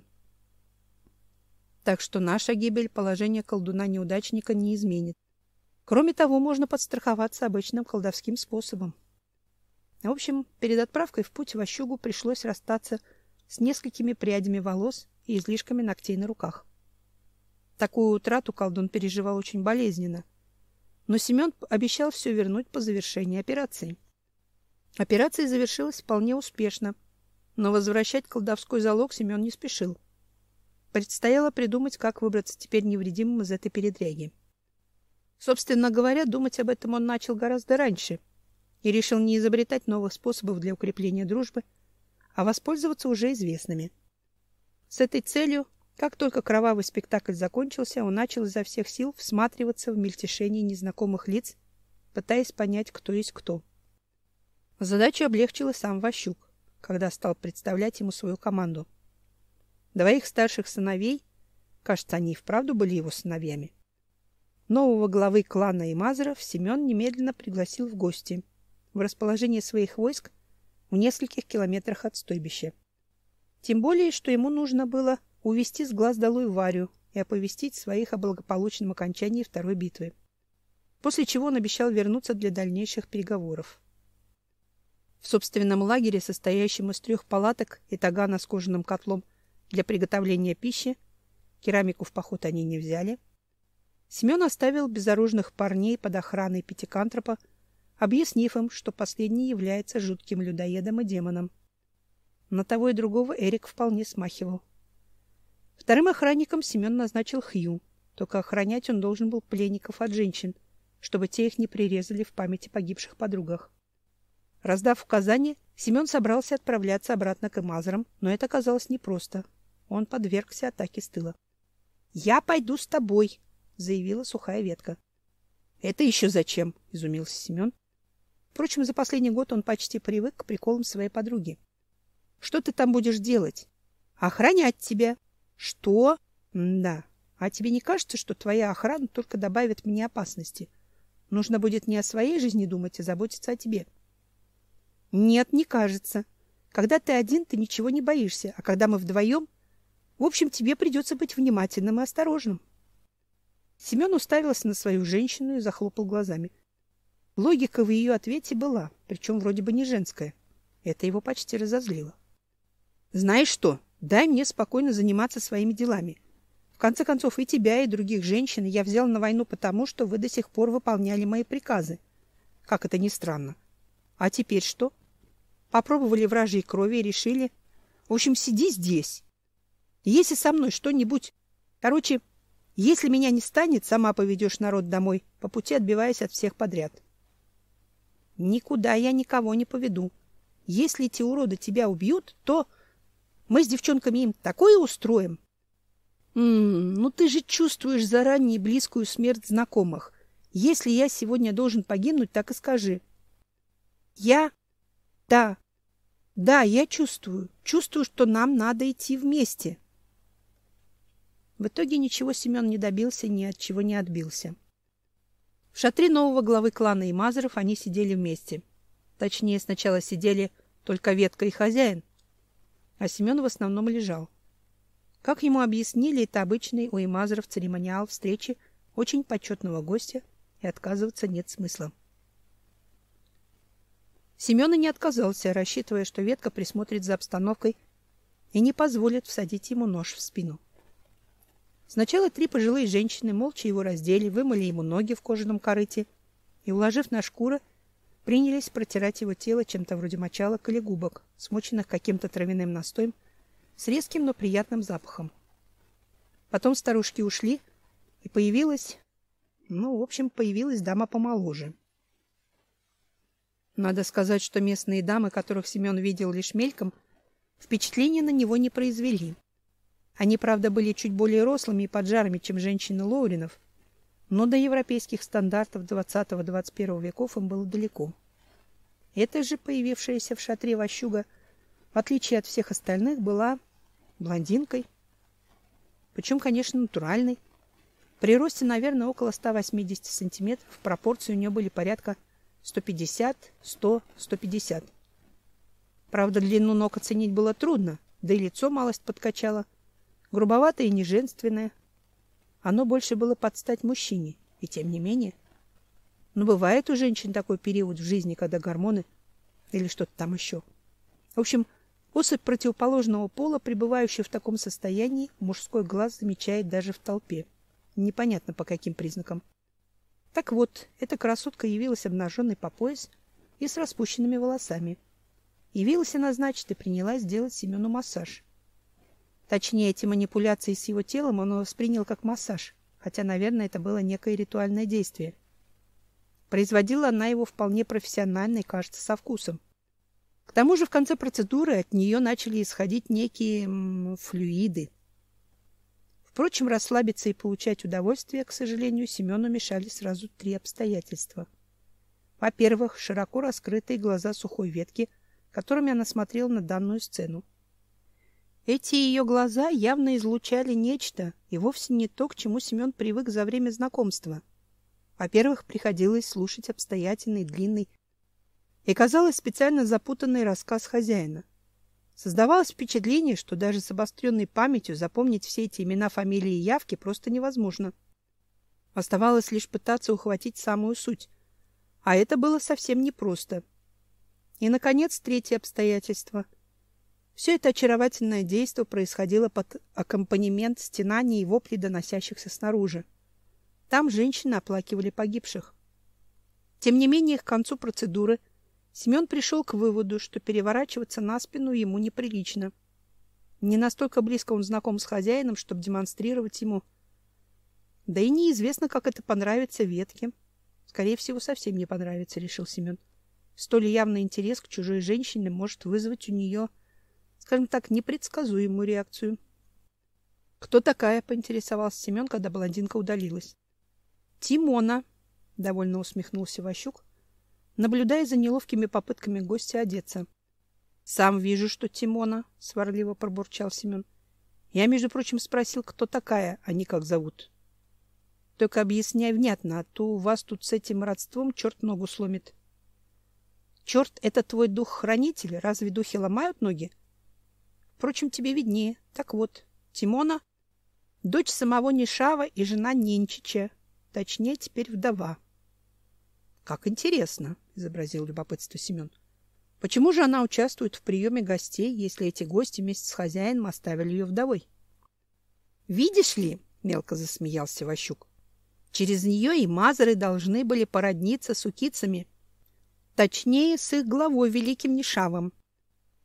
Так что наша гибель положение колдуна-неудачника не изменит. Кроме того, можно подстраховаться обычным колдовским способом. В общем, перед отправкой в путь Ващугу пришлось расстаться с несколькими прядями волос и излишками ногтей на руках. Такую утрату колдун переживал очень болезненно, но Семен обещал все вернуть по завершении операции. Операция завершилась вполне успешно, но возвращать колдовской залог Семен не спешил. Предстояло придумать, как выбраться теперь невредимым из этой передряги. Собственно говоря, думать об этом он начал гораздо раньше и решил не изобретать новых способов для укрепления дружбы, а воспользоваться уже известными. С этой целью, как только кровавый спектакль закончился, он начал изо всех сил всматриваться в мельтешение незнакомых лиц, пытаясь понять, кто есть кто. Задачу облегчил и сам Ващук, когда стал представлять ему свою команду. Двоих старших сыновей, кажется, они и вправду были его сыновьями, нового главы клана Имазеров Семен немедленно пригласил в гости в расположение своих войск в нескольких километрах от стойбища. Тем более, что ему нужно было увести с глаз долой Варю и оповестить своих о благополучном окончании второй битвы, после чего он обещал вернуться для дальнейших переговоров. В собственном лагере, состоящем из трех палаток и тагана с кожаным котлом для приготовления пищи, керамику в поход они не взяли, Семен оставил безоружных парней под охраной пятикантропа, объяснив им, что последний является жутким людоедом и демоном. На того и другого Эрик вполне смахивал. Вторым охранником Семен назначил Хью, только охранять он должен был пленников от женщин, чтобы те их не прирезали в память о погибших подругах. Раздав указания, Семен собрался отправляться обратно к Имазерам, но это оказалось непросто. Он подвергся атаке с тыла. — Я пойду с тобой, — заявила сухая ветка. — Это еще зачем? — изумился Семен. Впрочем, за последний год он почти привык к приколам своей подруги. — Что ты там будешь делать? — Охранять тебя. — Что? — Да. А тебе не кажется, что твоя охрана только добавит мне опасности? Нужно будет не о своей жизни думать, а заботиться о тебе. — Нет, не кажется. Когда ты один, ты ничего не боишься, а когда мы вдвоем... В общем, тебе придется быть внимательным и осторожным. Семен уставился на свою женщину и захлопал глазами. Логика в ее ответе была, причем вроде бы не женская. Это его почти разозлило. — Знаешь что, дай мне спокойно заниматься своими делами. В конце концов, и тебя, и других женщин я взял на войну потому, что вы до сих пор выполняли мои приказы. Как это ни странно. А теперь что? попробовали вражьей крови и решили... В общем, сиди здесь. Если со мной что-нибудь... Короче, если меня не станет, сама поведешь народ домой, по пути отбиваясь от всех подряд. Никуда я никого не поведу. Если эти уроды тебя убьют, то мы с девчонками им такое устроим. М-м, ну ты же чувствуешь заранее близкую смерть знакомых. Если я сегодня должен погибнуть, так и скажи. Я... Да, да, я чувствую. Чувствую, что нам надо идти вместе. В итоге ничего Семен не добился, ни от чего не отбился. В шатре нового главы клана Имазаров они сидели вместе. Точнее, сначала сидели только Ветка и хозяин, а Семен в основном лежал. Как ему объяснили, это обычный у Имазаров церемониал встречи очень почетного гостя, и отказываться нет смысла. Семен и не отказался, рассчитывая, что Ветка присмотрит за обстановкой и не позволит всадить ему нож в спину. Сначала три пожилые женщины молча его раздели, вымыли ему ноги в кожаном корыте и, уложив на шкуры, принялись протирать его тело чем-то вроде мочалок или губок, смоченных каким-то травяным настоем с резким, но приятным запахом. Потом старушки ушли, и появилась, ну, в общем, появилась дама помоложе. Надо сказать, что местные дамы, которых Семен видел лишь мельком, впечатления на него не произвели. Они, правда, были чуть более рослыми и поджарыми, чем женщины Лоуринов, но до европейских стандартов двадцатого-двадцать первого веков им было далеко. Эта же появившаяся в шатре Ващуга, в отличие от всех остальных, была блондинкой, причем, конечно, натуральной. При росте, наверное, около ста восьмидесяти сантиметров, в пропорции у нее были порядка сто пятьдесят, сто, сто пятьдесят. Правда, длину ног оценить было трудно, да и лицо малость подкачало. Грубоватое и неженственное. Оно больше было под стать мужчине, и тем не менее. Но бывает у женщин такой период в жизни, когда гормоны или что-то там еще. В общем, особь противоположного пола, пребывающая в таком состоянии, мужской глаз замечает даже в толпе. Непонятно по каким признакам. Так вот, эта красотка явилась обнаженной по пояс и с распущенными волосами. Явилась она, значит, и принялась делать Семену массаж. Точнее, эти манипуляции с его телом он воспринял как массаж, хотя, наверное, это было некое ритуальное действие. Производила она его вполне профессионально и, кажется, со вкусом. К тому же в конце процедуры от нее начали исходить некие м, флюиды. Впрочем, расслабиться и получать удовольствие, к сожалению, Семену мешали сразу три обстоятельства. Во-первых, широко раскрытые глаза сухой Ветки, которыми она смотрела на данную сцену. Эти ее глаза явно излучали нечто, и вовсе не то, к чему Семен привык за время знакомства. Во-первых, приходилось слушать обстоятельный, длинный и, казалось, специально запутанный рассказ хозяина. Создавалось впечатление, что даже с обостренной памятью запомнить все эти имена, фамилии и явки просто невозможно. Оставалось лишь пытаться ухватить самую суть, а это было совсем непросто. И, наконец, третье обстоятельство. Все это очаровательное действо происходило под аккомпанемент стенаний и воплей, доносящихся снаружи. Там женщины оплакивали погибших. Тем не менее, к концу процедуры Семен пришел к выводу, что переворачиваться на спину ему неприлично. Не настолько близко он знаком с хозяином, чтобы демонстрировать ему. Да и неизвестно, как это понравится Ветке. Скорее всего, совсем не понравится, решил Семен. Столь явный интерес к чужой женщине может вызвать у нее, скажем так, непредсказуемую реакцию. «Кто такая?» — поинтересовался Семен, когда блондинка удалилась. «Тимона», — довольно усмехнулся Ващук, наблюдая за неловкими попытками гостя одеться. «Сам вижу, что Тимона», — сварливо пробурчал Семен. «Я, между прочим, спросил, кто такая, а не как зовут. Только объясняй внятно, а то у вас тут с этим родством черт ногу сломит». «Черт — это твой дух-хранитель? Разве духи ломают ноги?» «Впрочем, тебе виднее. Так вот, Тимона — дочь самого Нишава и жена Ненчича, точнее, теперь вдова». «Как интересно», — изобразил любопытство Семен. «Почему же она участвует в приеме гостей, если эти гости вместе с хозяином оставили ее вдовой?» «Видишь ли», — мелко засмеялся Ващук, «через нее и Мазары должны были породниться с укицами, точнее, с их главой, великим Нишавом.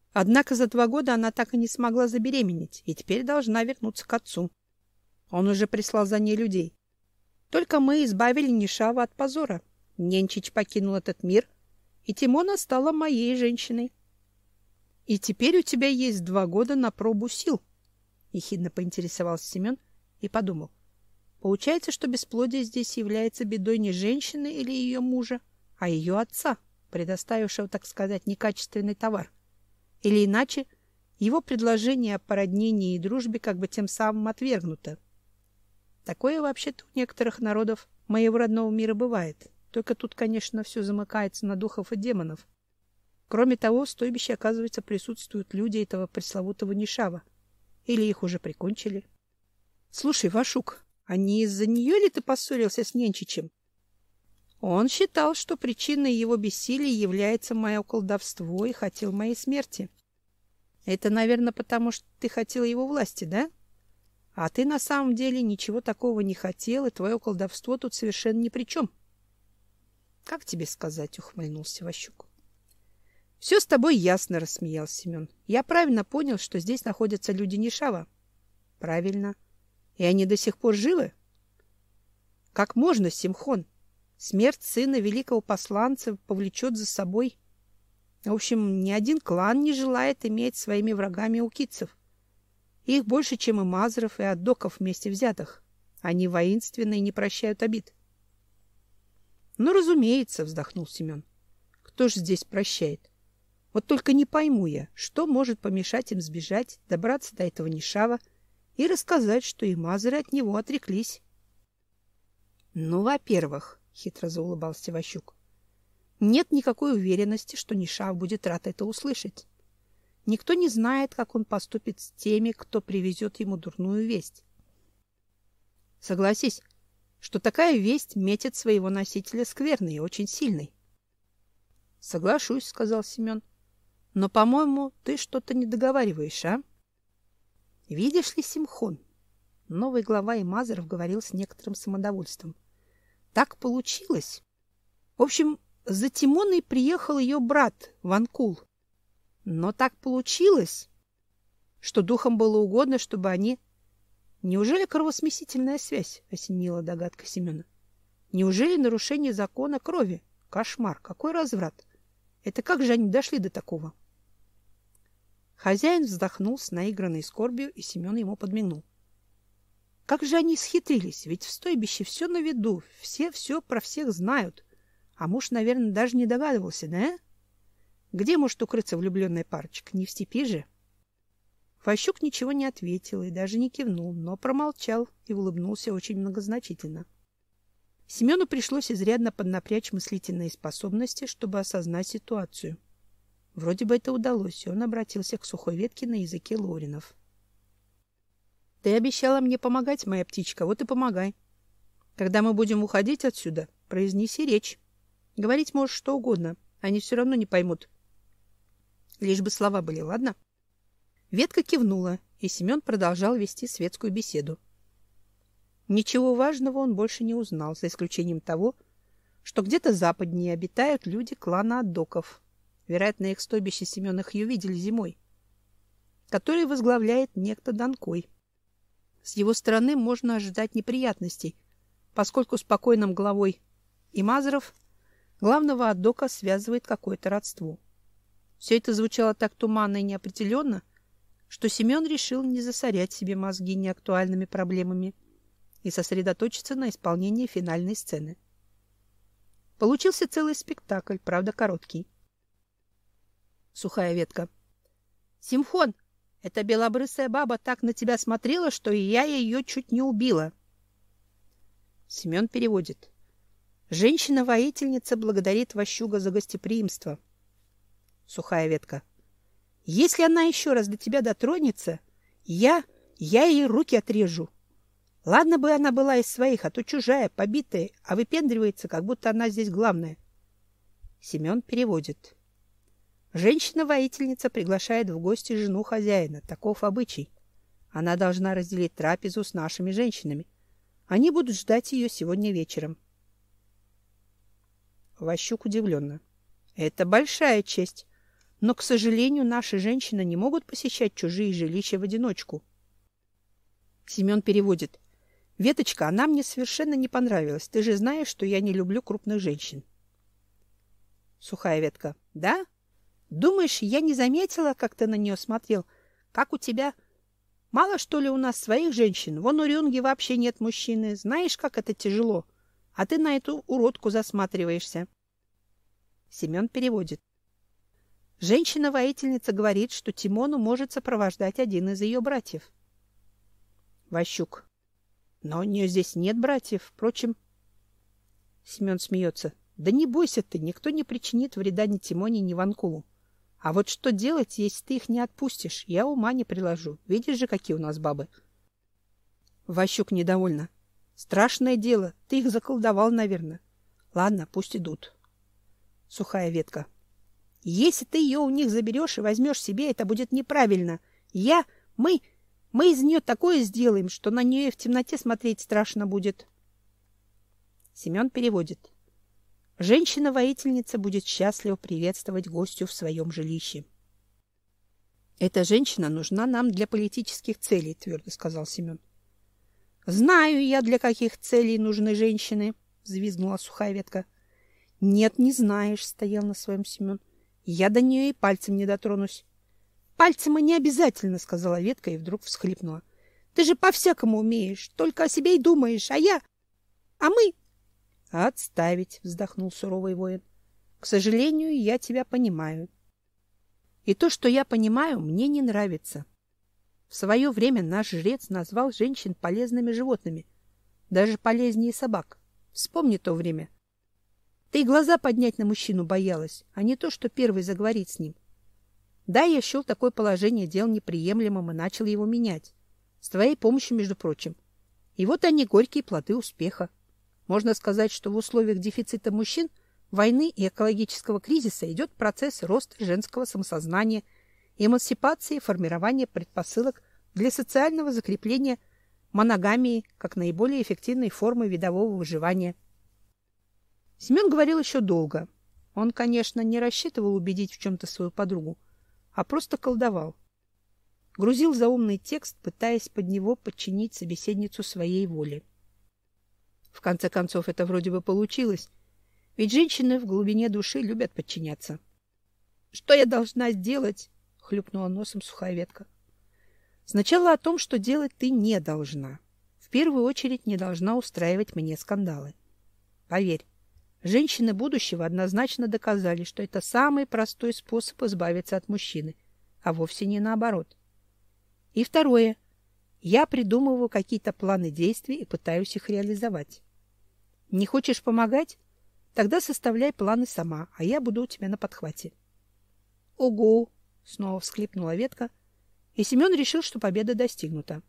Однако за два года она так и не смогла забеременеть, и теперь должна вернуться к отцу. Он уже прислал за ней людей. Только мы избавили Нишава от позора. Ненчич покинул этот мир, и Тимона стала моей женщиной. — И теперь у тебя есть два года на пробу сил, — ехидно поинтересовался Семен и подумал. Получается, что бесплодие здесь является бедой не женщины или ее мужа, а ее отца, предоставившего, так сказать, некачественный товар. Или иначе, его предложение о породнении и дружбе как бы тем самым отвергнуто. Такое вообще-то у некоторых народов моего родного мира бывает. Только тут, конечно, все замыкается на духов и демонов. Кроме того, в стойбище, оказывается, присутствуют люди этого пресловутого Нишава. Или их уже прикончили. Слушай, Вашук, а не из-за нее ли ты поссорился с Ненчичем? Он считал, что причиной его бессилия является мое колдовство и хотел моей смерти. Это, наверное, потому что ты хотел его власти, да? А ты на самом деле ничего такого не хотел, и твое колдовство тут совершенно ни при чем. — Как тебе сказать? — ухмыльнулся Ващук. — Все с тобой ясно, — рассмеялся Семен. — Я правильно понял, что здесь находятся люди Нишава? — Правильно. И они до сих пор живы? — Как можно, Симхон? Смерть сына великого посланца повлечет за собой... В общем, ни один клан не желает иметь своими врагами укитцев. Их больше, чем и мазров, и аддоков вместе взятых. Они воинственны и не прощают обид. — Ну, разумеется, — вздохнул Семен. — Кто же здесь прощает? Вот только не пойму я, что может помешать им сбежать, добраться до этого Нишава и рассказать, что и мазры от него отреклись. — Ну, во-первых, — хитро заулыбался Ващук, — нет никакой уверенности, что Нишав будет рад это услышать. Никто не знает, как он поступит с теми, кто привезет ему дурную весть. Согласись, что такая весть метит своего носителя скверной и очень сильной. — Соглашусь, — сказал Семен. — Но, по-моему, ты что-то не договариваешь, а? — Видишь ли, Симхон? Новый глава Имазаров говорил с некоторым самодовольством. — Так получилось. В общем, за Тимоной приехал ее брат Ванкул. Но так получилось, что духам было угодно, чтобы они... Неужели кровосмесительная связь? — осенила догадка Семена. Неужели нарушение закона крови? Кошмар! Какой разврат! Это как же они дошли до такого? Хозяин вздохнул с наигранной скорбью, и Семен ему подмигнул. Как же они схитрились? Ведь в стойбище все на виду, все все про всех знают. А муж, наверное, даже не догадывался, да? Где может укрыться влюбленная парочка? Не в степи же? Ващук ничего не ответил и даже не кивнул, но промолчал и улыбнулся очень многозначительно. Семену пришлось изрядно поднапрячь мыслительные способности, чтобы осознать ситуацию. Вроде бы это удалось, и он обратился к сухой ветке на языке лоринов. — Ты обещала мне помогать, моя птичка, вот и помогай. Когда мы будем уходить отсюда, произнеси речь. Говорить можешь что угодно, они все равно не поймут. Лишь бы слова были, ладно? Ветка кивнула, и Семен продолжал вести светскую беседу. Ничего важного он больше не узнал, за исключением того, что где-то западнее обитают люди клана Аддоков. Вероятно, их стойбище Семен их ее видели зимой, который возглавляет некто Донкой. С его стороны можно ожидать неприятностей, поскольку с покойным главой Имазаров главного Аддока связывает какое-то родство. Все это звучало так туманно и неопределенно, что Семен решил не засорять себе мозги неактуальными проблемами и сосредоточиться на исполнении финальной сцены. Получился целый спектакль, правда, короткий. Сухая ветка. — Симхон, эта белобрысая баба так на тебя смотрела, что и я ее чуть не убила. Семен переводит. Женщина-воительница благодарит Ващуга за гостеприимство. Сухая ветка. — Если она еще раз до тебя дотронется, я, я ей руки отрежу. Ладно бы она была из своих, а то чужая, побитая, а выпендривается, как будто она здесь главная. Семен переводит. Женщина-воительница приглашает в гости жену хозяина. Таков обычай. Она должна разделить трапезу с нашими женщинами. Они будут ждать ее сегодня вечером. Ващук удивленно. — Это большая честь. Но, к сожалению, наши женщины не могут посещать чужие жилища в одиночку. Семен переводит. Веточка, она мне совершенно не понравилась. Ты же знаешь, что я не люблю крупных женщин. Сухая ветка. Да? Думаешь, я не заметила, как ты на нее смотрел? Как у тебя... Мало, что ли, у нас своих женщин? Вон у Рюнги вообще нет мужчины. Знаешь, как это тяжело? А ты на эту уродку засматриваешься. Семен переводит. Женщина-воительница говорит, что Тимону может сопровождать один из ее братьев. Ващук. Но у нее здесь нет братьев. Впрочем... Семен смеется. Да не бойся ты, никто не причинит вреда ни Тимоне, ни Ванкулу. А вот что делать, если ты их не отпустишь? Я ума не приложу. Видишь же, какие у нас бабы. Ващук недовольна. Страшное дело. Ты их заколдовал, наверное. Ладно, пусть идут. Сухая ветка. Если ты ее у них заберешь и возьмешь себе, это будет неправильно. Я, мы, мы из нее такое сделаем, что на нее в темноте смотреть страшно будет. Семен переводит. Женщина-воительница будет счастливо приветствовать гостю в своем жилище. Эта женщина нужна нам для политических целей, твердо сказал Семен. Знаю я, для каких целей нужны женщины, взвизгнула сухая ветка. Нет, не знаешь, стоял на своем Семен. Я до нее и пальцем не дотронусь. Пальцем и не обязательно, сказала ветка и вдруг всхлипнула. Ты же по-всякому умеешь, только о себе и думаешь, а я... А мы... Отставить, вздохнул суровый воин. К сожалению, я тебя понимаю. И то, что я понимаю, мне не нравится. В свое время наш жрец назвал женщин полезными животными, даже полезнее собак. Вспомни то время. Ты и глаза поднять на мужчину боялась, а не то, что первый заговорить с ним. Да, я счел такое положение дел неприемлемым и начал его менять. С твоей помощью, между прочим. И вот они, горькие плоды успеха. Можно сказать, что в условиях дефицита мужчин, войны и экологического кризиса идет процесс роста женского самосознания, эмансипации и формирования предпосылок для социального закрепления моногамии как наиболее эффективной формы видового выживания. Семен говорил еще долго. Он, конечно, не рассчитывал убедить в чем-то свою подругу, а просто колдовал. Грузил заумный текст, пытаясь под него подчинить собеседницу своей воле. В конце концов, это вроде бы получилось, ведь женщины в глубине души любят подчиняться. — Что я должна сделать? — хлюпнула носом сухая ветка. — Сначала о том, что делать ты не должна. В первую очередь не должна устраивать мне скандалы. Поверь, женщины будущего однозначно доказали, что это самый простой способ избавиться от мужчины, а вовсе не наоборот. И второе. Я придумываю какие-то планы действий и пытаюсь их реализовать. Не хочешь помогать? Тогда составляй планы сама, а я буду у тебя на подхвате. — Ого! — снова всхлипнула ветка, и Семен решил, что победа достигнута.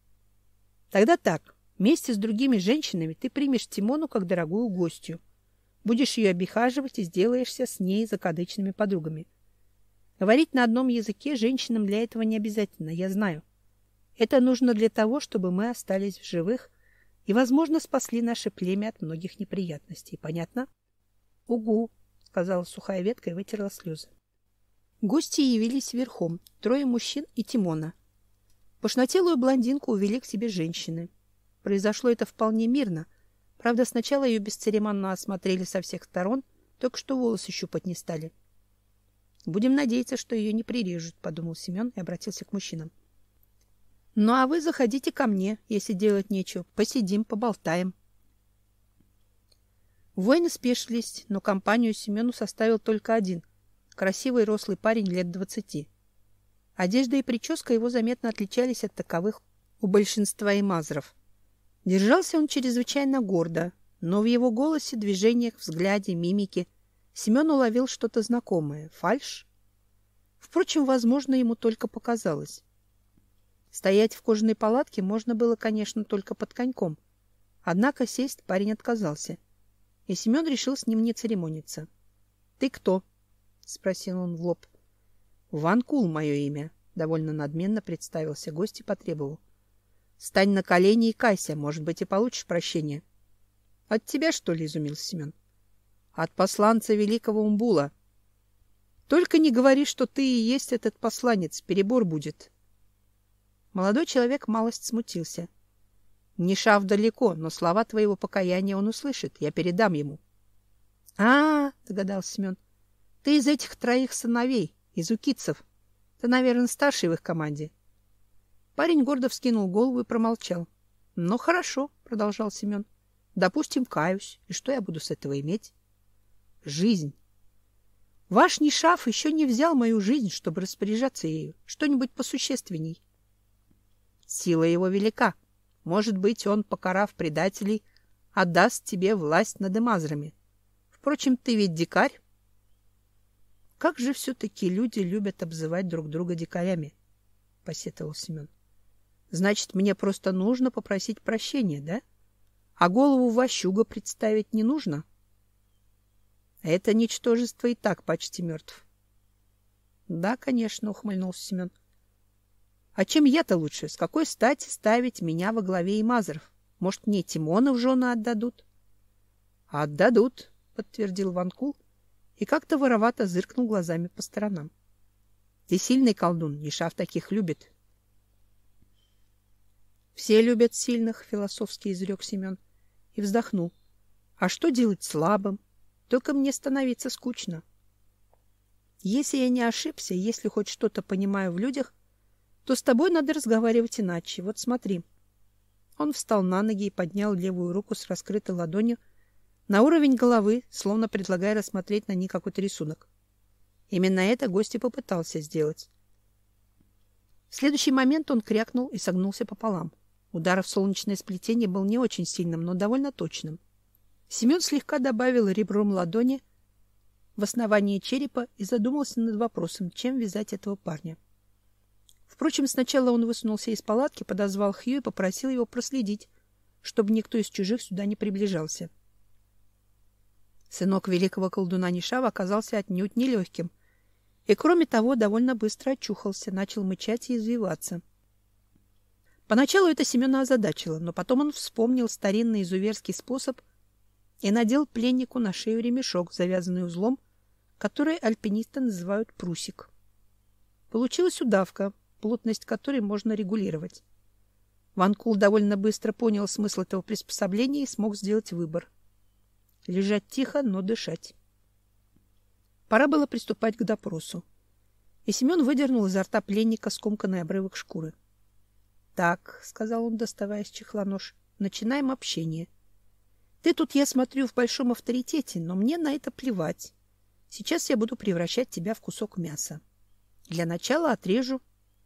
— Тогда так, вместе с другими женщинами ты примешь Тимону как дорогую гостью. Будешь ее обихаживать и сделаешься с ней закадычными подругами. Говорить на одном языке женщинам для этого не обязательно, я знаю. Это нужно для того, чтобы мы остались в живых и, возможно, спасли наше племя от многих неприятностей. Понятно? — Угу, — сказала сухая ветка и вытерла слезы. Гости явились верхом, трое мужчин и Тимона. Пышнотелую блондинку увели к себе женщины. Произошло это вполне мирно. Правда, сначала ее бесцеремонно осмотрели со всех сторон, только что волосы щупать не стали. — Будем надеяться, что ее не прирежут, — подумал Семен и обратился к мужчинам. — Ну, а вы заходите ко мне, если делать нечего. Посидим, поболтаем. Воины спешились, но компанию Семену составил только один — красивый рослый парень лет двадцати. Одежда и прическа его заметно отличались от таковых у большинства имазров. Держался он чрезвычайно гордо, но в его голосе, движениях, взгляде, мимике Семен уловил что-то знакомое. Фальшь? Впрочем, возможно, ему только показалось. Стоять в кожаной палатке можно было, конечно, только под коньком. Однако сесть парень отказался, и Семен решил с ним не церемониться. — Ты кто? — спросил он в лоб. — Ванкул мое имя, — довольно надменно представился гость и потребовал. — Стань на колени и кайся, может быть, и получишь прощение. — От тебя, что ли? — изумился Семен. — От посланца великого Умбула. — Только не говори, что ты и есть этот посланец, перебор будет. Молодой человек малость смутился. Нишав далеко, но слова твоего покаяния он услышит, я передам ему. — А, — догадался Семен, — ты из этих троих сыновей, из укитцев. Ты, наверное, старший в их команде. Парень гордо вскинул голову и промолчал. — Ну, хорошо, — продолжал Семен. — Допустим, каюсь. И что я буду с этого иметь? — Жизнь. Ваш Нишав еще не взял мою жизнь, чтобы распоряжаться ею. Что-нибудь посущественней. Сила его велика. Может быть, он, покарав предателей, отдаст тебе власть над эмазрами. Впрочем, ты ведь дикарь. Как же все-таки люди любят обзывать друг друга дикарями, — посетовал Семен. Значит, мне просто нужно попросить прощения, да? А голову Ващуга представить не нужно? Это ничтожество и так почти мертв. Да, конечно, ухмыльнулся Семен. А чем я-то лучше? С какой стати ставить меня во главе эмазров? Может, мне Тимона в жены отдадут? Отдадут, подтвердил Ванкул и как-то воровато зыркнул глазами по сторонам. Ты сильный колдун, Нишав таких любит. Все любят сильных, философски изрек Семен и вздохнул. А что делать слабым? Только мне становиться скучно. Если я не ошибся, если хоть что-то понимаю в людях, то с тобой надо разговаривать иначе. Вот смотри. Он встал на ноги и поднял левую руку с раскрытой ладонью на уровень головы, словно предлагая рассмотреть на ней какой-то рисунок. Именно это гость и попытался сделать. В следующий момент он крякнул и согнулся пополам. Удар в солнечное сплетение был не очень сильным, но довольно точным. Семен слегка добавил ребром ладони в основание черепа и задумался над вопросом, чем вязать этого парня. Впрочем, сначала он высунулся из палатки, подозвал Хью и попросил его проследить, чтобы никто из чужих сюда не приближался. Сынок великого колдуна Нишава оказался отнюдь нелегким, и, кроме того, довольно быстро очухался, начал мычать и извиваться. Поначалу это Семена озадачило, но потом он вспомнил старинный изуверский способ и надел пленнику на шею ремешок, завязанный узлом, который альпинисты называют прусик. Получилась удавка, плотность которой можно регулировать. Ванкул довольно быстро понял смысл этого приспособления и смог сделать выбор. Лежать тихо, но дышать. Пора было приступать к допросу. И Семен выдернул изо рта пленника скомканный обрывок шкуры. — Так, — сказал он, доставая из чехла нож, — начинаем общение. Ты тут, я смотрю, в большом авторитете, но мне на это плевать. Сейчас я буду превращать тебя в кусок мяса. Для начала отрежу.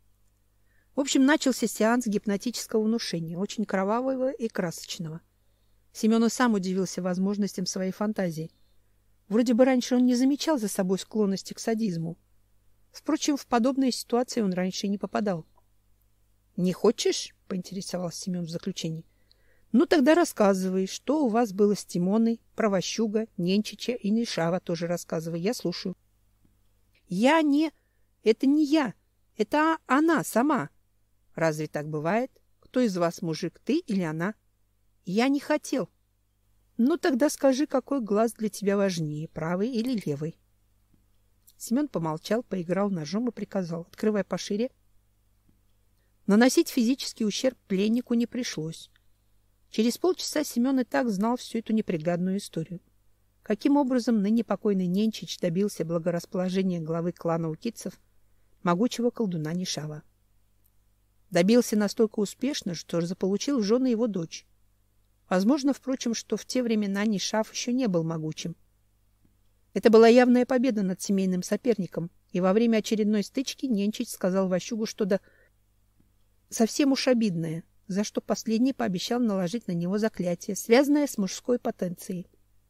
В общем, начался сеанс гипнотического внушения, очень кровавого и красочного. Семен и сам удивился возможностям своей фантазии. Вроде бы раньше он не замечал за собой склонности к садизму. Впрочем, в подобные ситуации он раньше не попадал. — Не хочешь? — поинтересовался Семен в заключении. — Ну, тогда рассказывай, что у вас было с Тимоной, про Ващуга, Ненчича и Нишава тоже рассказывай. Я слушаю. — Я не... Это не я. Это она сама. — Разве так бывает? Кто из вас мужик, ты или она? — Я не хотел. — Ну, тогда скажи, какой глаз для тебя важнее, правый или левый? Семен помолчал, поиграл ножом и приказал: — Открывай пошире. Наносить физический ущерб пленнику не пришлось. Через полчаса Семен и так знал всю эту неприглядную историю. Каким образом ныне покойный Ненчич добился благорасположения главы клана укитцев, могучего колдуна Нишава. Добился настолько успешно, что заполучил в жены его дочь. Возможно, впрочем, что в те времена Нишав еще не был могучим. Это была явная победа над семейным соперником, и во время очередной стычки Ненчич сказал Ващугу что-то совсем уж обидное, за что последний пообещал наложить на него заклятие, связанное с мужской потенцией.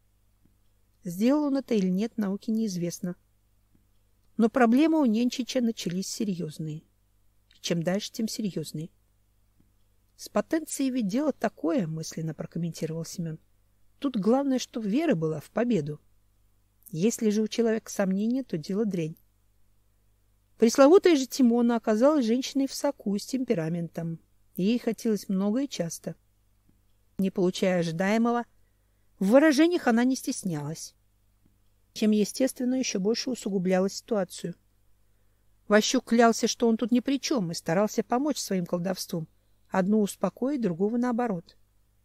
Сделал он это или нет, науке неизвестно. Но проблемы у Ненчича начались серьезные. И чем дальше, тем серьезнее. — С потенцией ведь дело такое, — мысленно прокомментировал Семен. — Тут главное, что вера была в победу. Если же у человека сомнения, то дело дрянь. Пресловутая же Тимона оказалась женщиной в соку с темпераментом. Ей хотелось много и часто. Не получая ожидаемого, в выражениях она не стеснялась. чем, естественно, еще больше усугубляло ситуацию. Ващук клялся, что он тут ни при чем, и старался помочь своим колдовством. Одну успокоить, другого наоборот.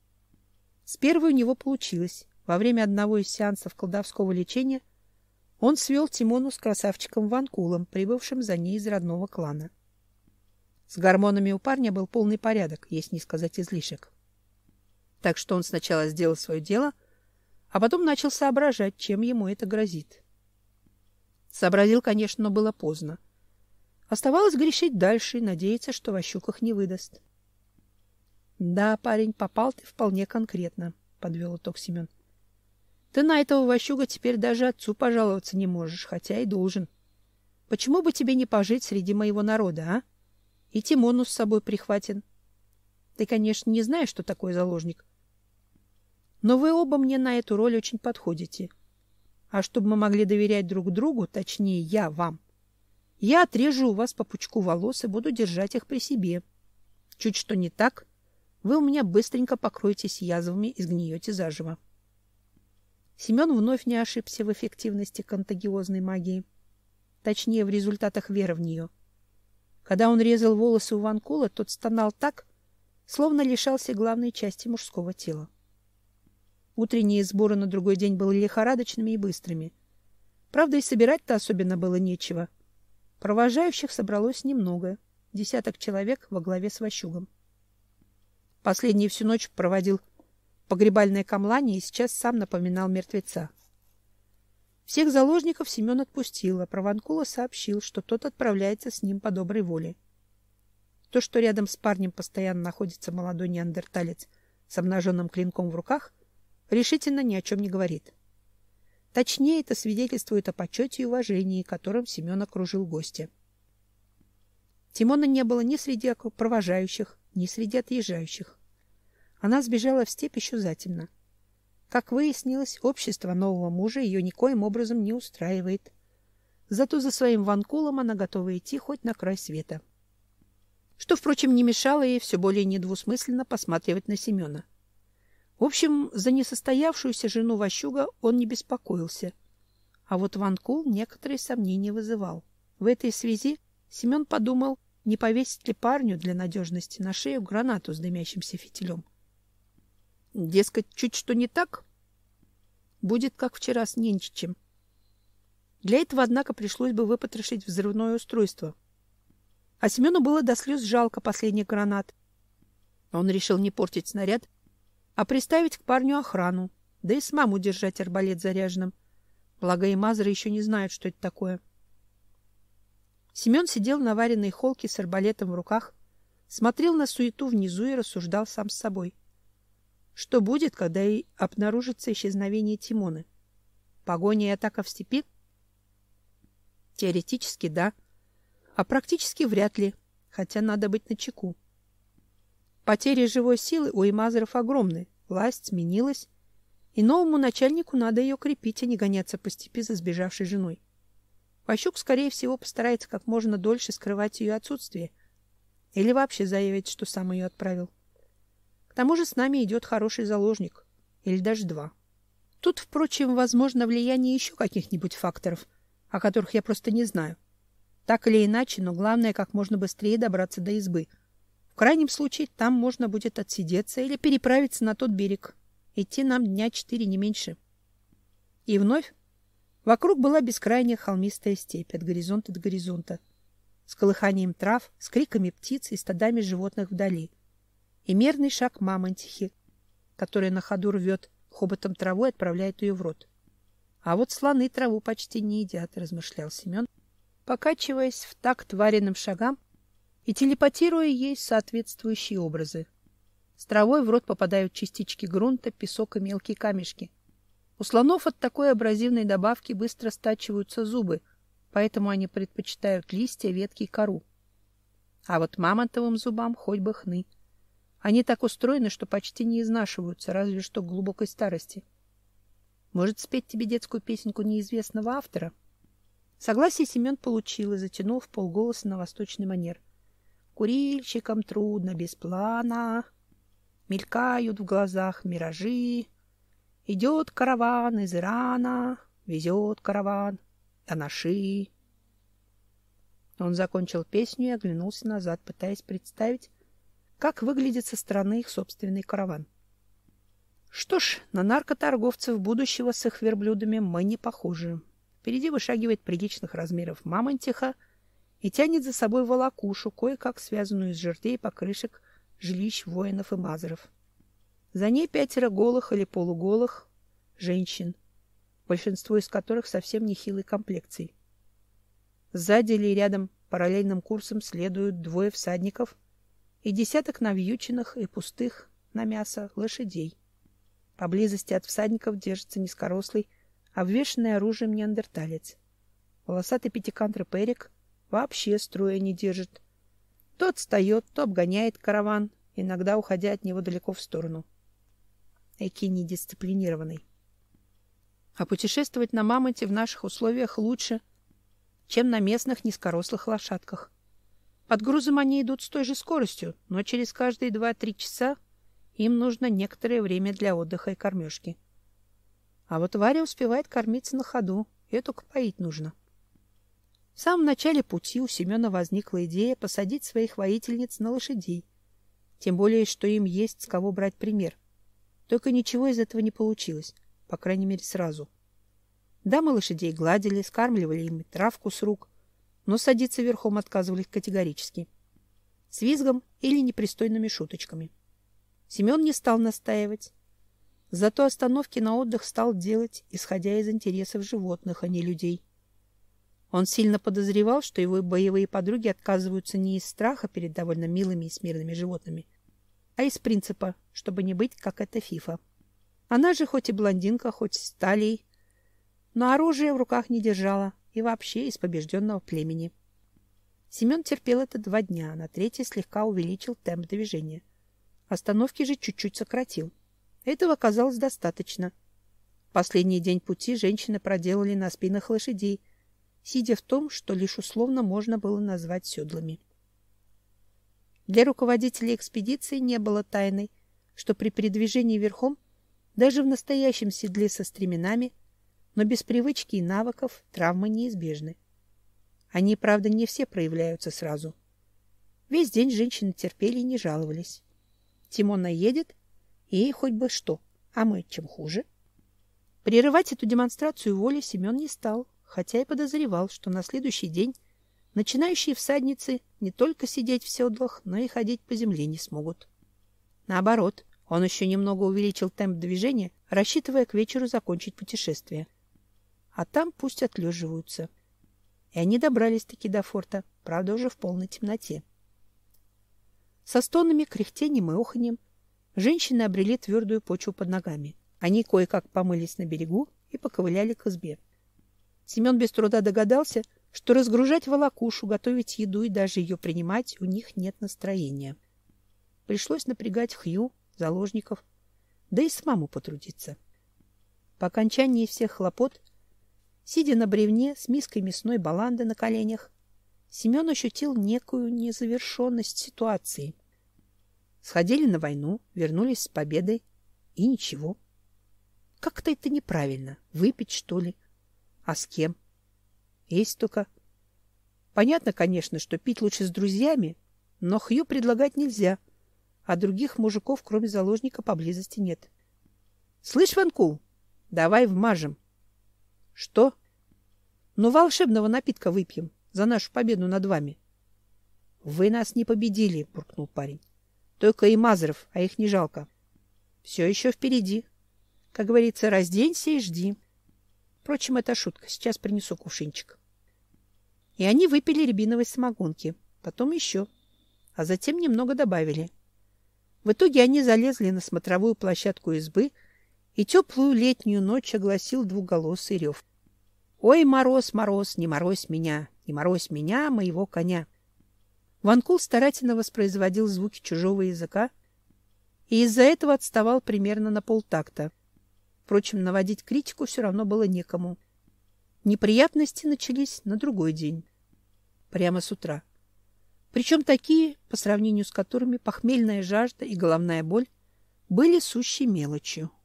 С первой у него получилось. Во время одного из сеансов колдовского лечения он свел Тимону с красавчиком Ванкулом, прибывшим за ней из родного клана. С гормонами у парня был полный порядок, если не сказать излишек. Так что он сначала сделал свое дело, а потом начал соображать, чем ему это грозит. Сообразил, конечно, но было поздно. Оставалось грешить дальше и надеяться, что Ващук их не выдаст. — Да, парень, попал ты вполне конкретно, — подвел итог Семен. — Ты на этого Ващука теперь даже отцу пожаловаться не можешь, хотя и должен. Почему бы тебе не пожить среди моего народа, а? И Тимону с собой прихватен. Ты, конечно, не знаешь, что такое заложник, но вы оба мне на эту роль очень подходите. А чтобы мы могли доверять друг другу, точнее, я вам, я отрежу у вас по пучку волос и буду держать их при себе. Чуть что не так, вы у меня быстренько покроетесь язвами и сгниете заживо. Семен вновь не ошибся в эффективности контагиозной магии. Точнее, в результатах веры в нее. Когда он резал волосы у Ванкула, тот стонал так, словно лишался главной части мужского тела. Утренние сборы на другой день были лихорадочными и быстрыми. Правда, и собирать-то особенно было нечего. Провожающих собралось немного, десяток человек во главе с Ващугом. Последний всю ночь проводил погребальное камлание и сейчас сам напоминал мертвеца. Всех заложников Семен отпустил, а про Ванкула сообщил, что тот отправляется с ним по доброй воле. То, что рядом с парнем постоянно находится молодой неандерталец с обнаженным клинком в руках, решительно ни о чем не говорит. Точнее, это свидетельствует о почете и уважении, которым Семен окружил гостя. Тимона не было ни среди провожающих, ни среди отъезжающих. Она сбежала в степь еще затемно. Как выяснилось, общество нового мужа ее никоим образом не устраивает. Зато за своим Ванкулом она готова идти хоть на край света. Что, впрочем, не мешало ей все более недвусмысленно посматривать на Семена. В общем, за несостоявшуюся жену Ващуга он не беспокоился. А вот Ванкул некоторые сомнения вызывал. В этой связи Семен подумал, не повесить ли парню для надежности на шею гранату с дымящимся фитилем. Дескать, чуть что не так, будет как вчера с Ненчичем. Для этого, однако, пришлось бы выпотрошить взрывное устройство. А Семену было до слез жалко последних гранат. Он решил не портить снаряд, а приставить к парню охрану, да и самому держать арбалет заряженным. Благо и мазры еще не знают, что это такое. Семен сидел на вареной холке с арбалетом в руках, смотрел на суету внизу и рассуждал сам с собой. Что будет, когда и обнаружится исчезновение Тимоны? Погоня и атака в степи? Теоретически да, а практически вряд ли, хотя надо быть начеку. Потери живой силы у имазеров огромны, власть сменилась, и новому начальнику надо ее крепить, а не гоняться по степи за сбежавшей женой. Ващук, скорее всего, постарается как можно дольше скрывать ее отсутствие или вообще заявить, что сам ее отправил. К тому же с нами идет хороший заложник, или даже два. Тут, впрочем, возможно влияние еще каких-нибудь факторов, о которых я просто не знаю. Так или иначе, но главное, как можно быстрее добраться до избы. В крайнем случае, там можно будет отсидеться или переправиться на тот берег. Идти нам дня четыре, не меньше. И вновь вокруг была бескрайняя холмистая степь от горизонта до горизонта, с колыханием трав, с криками птиц и стадами животных вдали, и мерный шаг мамонтихи, которая на ходу рвет хоботом траву и отправляет ее в рот. А вот слоны траву почти не едят, размышлял Семен, покачиваясь в такт вареным шагам и телепатируя ей соответствующие образы. С травой в рот попадают частички грунта, песок и мелкие камешки. У слонов от такой абразивной добавки быстро стачиваются зубы, поэтому они предпочитают листья, ветки и кору. А вот мамонтовым зубам хоть бы хны. Они так устроены, что почти не изнашиваются, разве что к глубокой старости. Может, спеть тебе детскую песенку неизвестного автора? Согласие Семен получил и затянул в полголоса на восточный манер. Курильщикам трудно без плана, мелькают в глазах миражи. Идет караван из Ирана, везет караван, анаши. Он закончил песню и оглянулся назад, пытаясь представить, как выглядит со стороны их собственный караван. Что ж, на наркоторговцев будущего с их верблюдами мы не похожи. Впереди вышагивает приличных размеров мамонтиха и тянет за собой волокушу, кое-как связанную из жердей и покрышек жилищ воинов и мазаров. За ней пятеро голых или полуголых женщин, большинство из которых совсем нехилой комплекции. Сзади или рядом параллельным курсом следуют двое всадников и десяток навьюченных и пустых на мясо лошадей. Поблизости от всадников держится низкорослый, обвешанный оружием неандерталец. Волосатый пятикантроп Эрик вообще строя не держит. То отстает, то обгоняет караван, иногда уходя от него далеко в сторону. Эки недисциплинированный. А путешествовать на мамонте в наших условиях лучше, чем на местных низкорослых лошадках. Под грузом они идут с той же скоростью, но через каждые два-три часа им нужно некоторое время для отдыха и кормежки. А вот Варя успевает кормиться на ходу, ее только поить нужно. В самом начале пути у Семена возникла идея посадить своих воительниц на лошадей, тем более, что им есть с кого брать пример. Только ничего из этого не получилось, по крайней мере, сразу. Дамы лошадей гладили, скармливали им травку с рук, но садиться верхом отказывались категорически. С визгом или непристойными шуточками. Семен не стал настаивать. Зато остановки на отдых стал делать, исходя из интересов животных, а не людей. Он сильно подозревал, что его боевые подруги отказываются не из страха перед довольно милыми и смирными животными, а из принципа, чтобы не быть, как эта Фифа. Она же хоть и блондинка, хоть с талией, но оружие в руках не держала и вообще из побежденного племени. Семен терпел это два дня, на третий слегка увеличил темп движения. Остановки же чуть-чуть сократил. Этого оказалось достаточно. Последний день пути женщины проделали на спинах лошадей, сидя в том, что лишь условно можно было назвать седлами. Для руководителей экспедиции не было тайной, что при передвижении верхом, даже в настоящем седле со стременами, но без привычки и навыков, травмы неизбежны. Они, правда, не все проявляются сразу. Весь день женщины терпели и не жаловались. Тимона едет, и ей хоть бы что, а мы чем хуже. Прерывать эту демонстрацию воли Семен не стал, хотя и подозревал, что на следующий день начинающие всадницы не только сидеть в седлах, но и ходить по земле не смогут. Наоборот, он еще немного увеличил темп движения, рассчитывая к вечеру закончить путешествие. А там пусть отлеживаются. И они добрались-таки до форта, правда, уже в полной темноте. Со стонами, кряхтением и оханьем женщины обрели твердую почву под ногами. Они кое-как помылись на берегу и поковыляли к избе. Семен без труда догадался, что разгружать волокушу, готовить еду и даже ее принимать у них нет настроения. Пришлось напрягать Хью, заложников, да и самому потрудиться. По окончании всех хлопот, сидя на бревне с миской мясной баланды на коленях, Семен ощутил некую незавершенность ситуации. Сходили на войну, вернулись с победой, и ничего. Как-то это неправильно. Выпить, что ли? А с кем? Есть только... Понятно, конечно, что пить лучше с друзьями, но Хью предлагать нельзя, а других мужиков, кроме заложника, поблизости нет. — Слышь, Ванкул, давай вмажем. — Что? — Ну, волшебного напитка выпьем за нашу победу над вами. — Вы нас не победили, — буркнул парень. — Только и мазеров, а их не жалко. Все еще впереди. Как говорится, разденься и жди. Впрочем, это шутка. Сейчас принесу кувшинчик. И они выпили рябиновой самогонки, потом еще, а затем немного добавили. В итоге они залезли на смотровую площадку избы, и теплую летнюю ночь огласил двуголосый рев. «Ой, мороз, мороз, не морозь меня, не морозь меня, моего коня!» Ванкул старательно воспроизводил звуки чужого языка и из-за этого отставал примерно на полтакта. Впрочем, наводить критику все равно было некому. Неприятности начались на другой день, прямо с утра. Причем такие, по сравнению с которыми похмельная жажда и головная боль были сущей мелочью.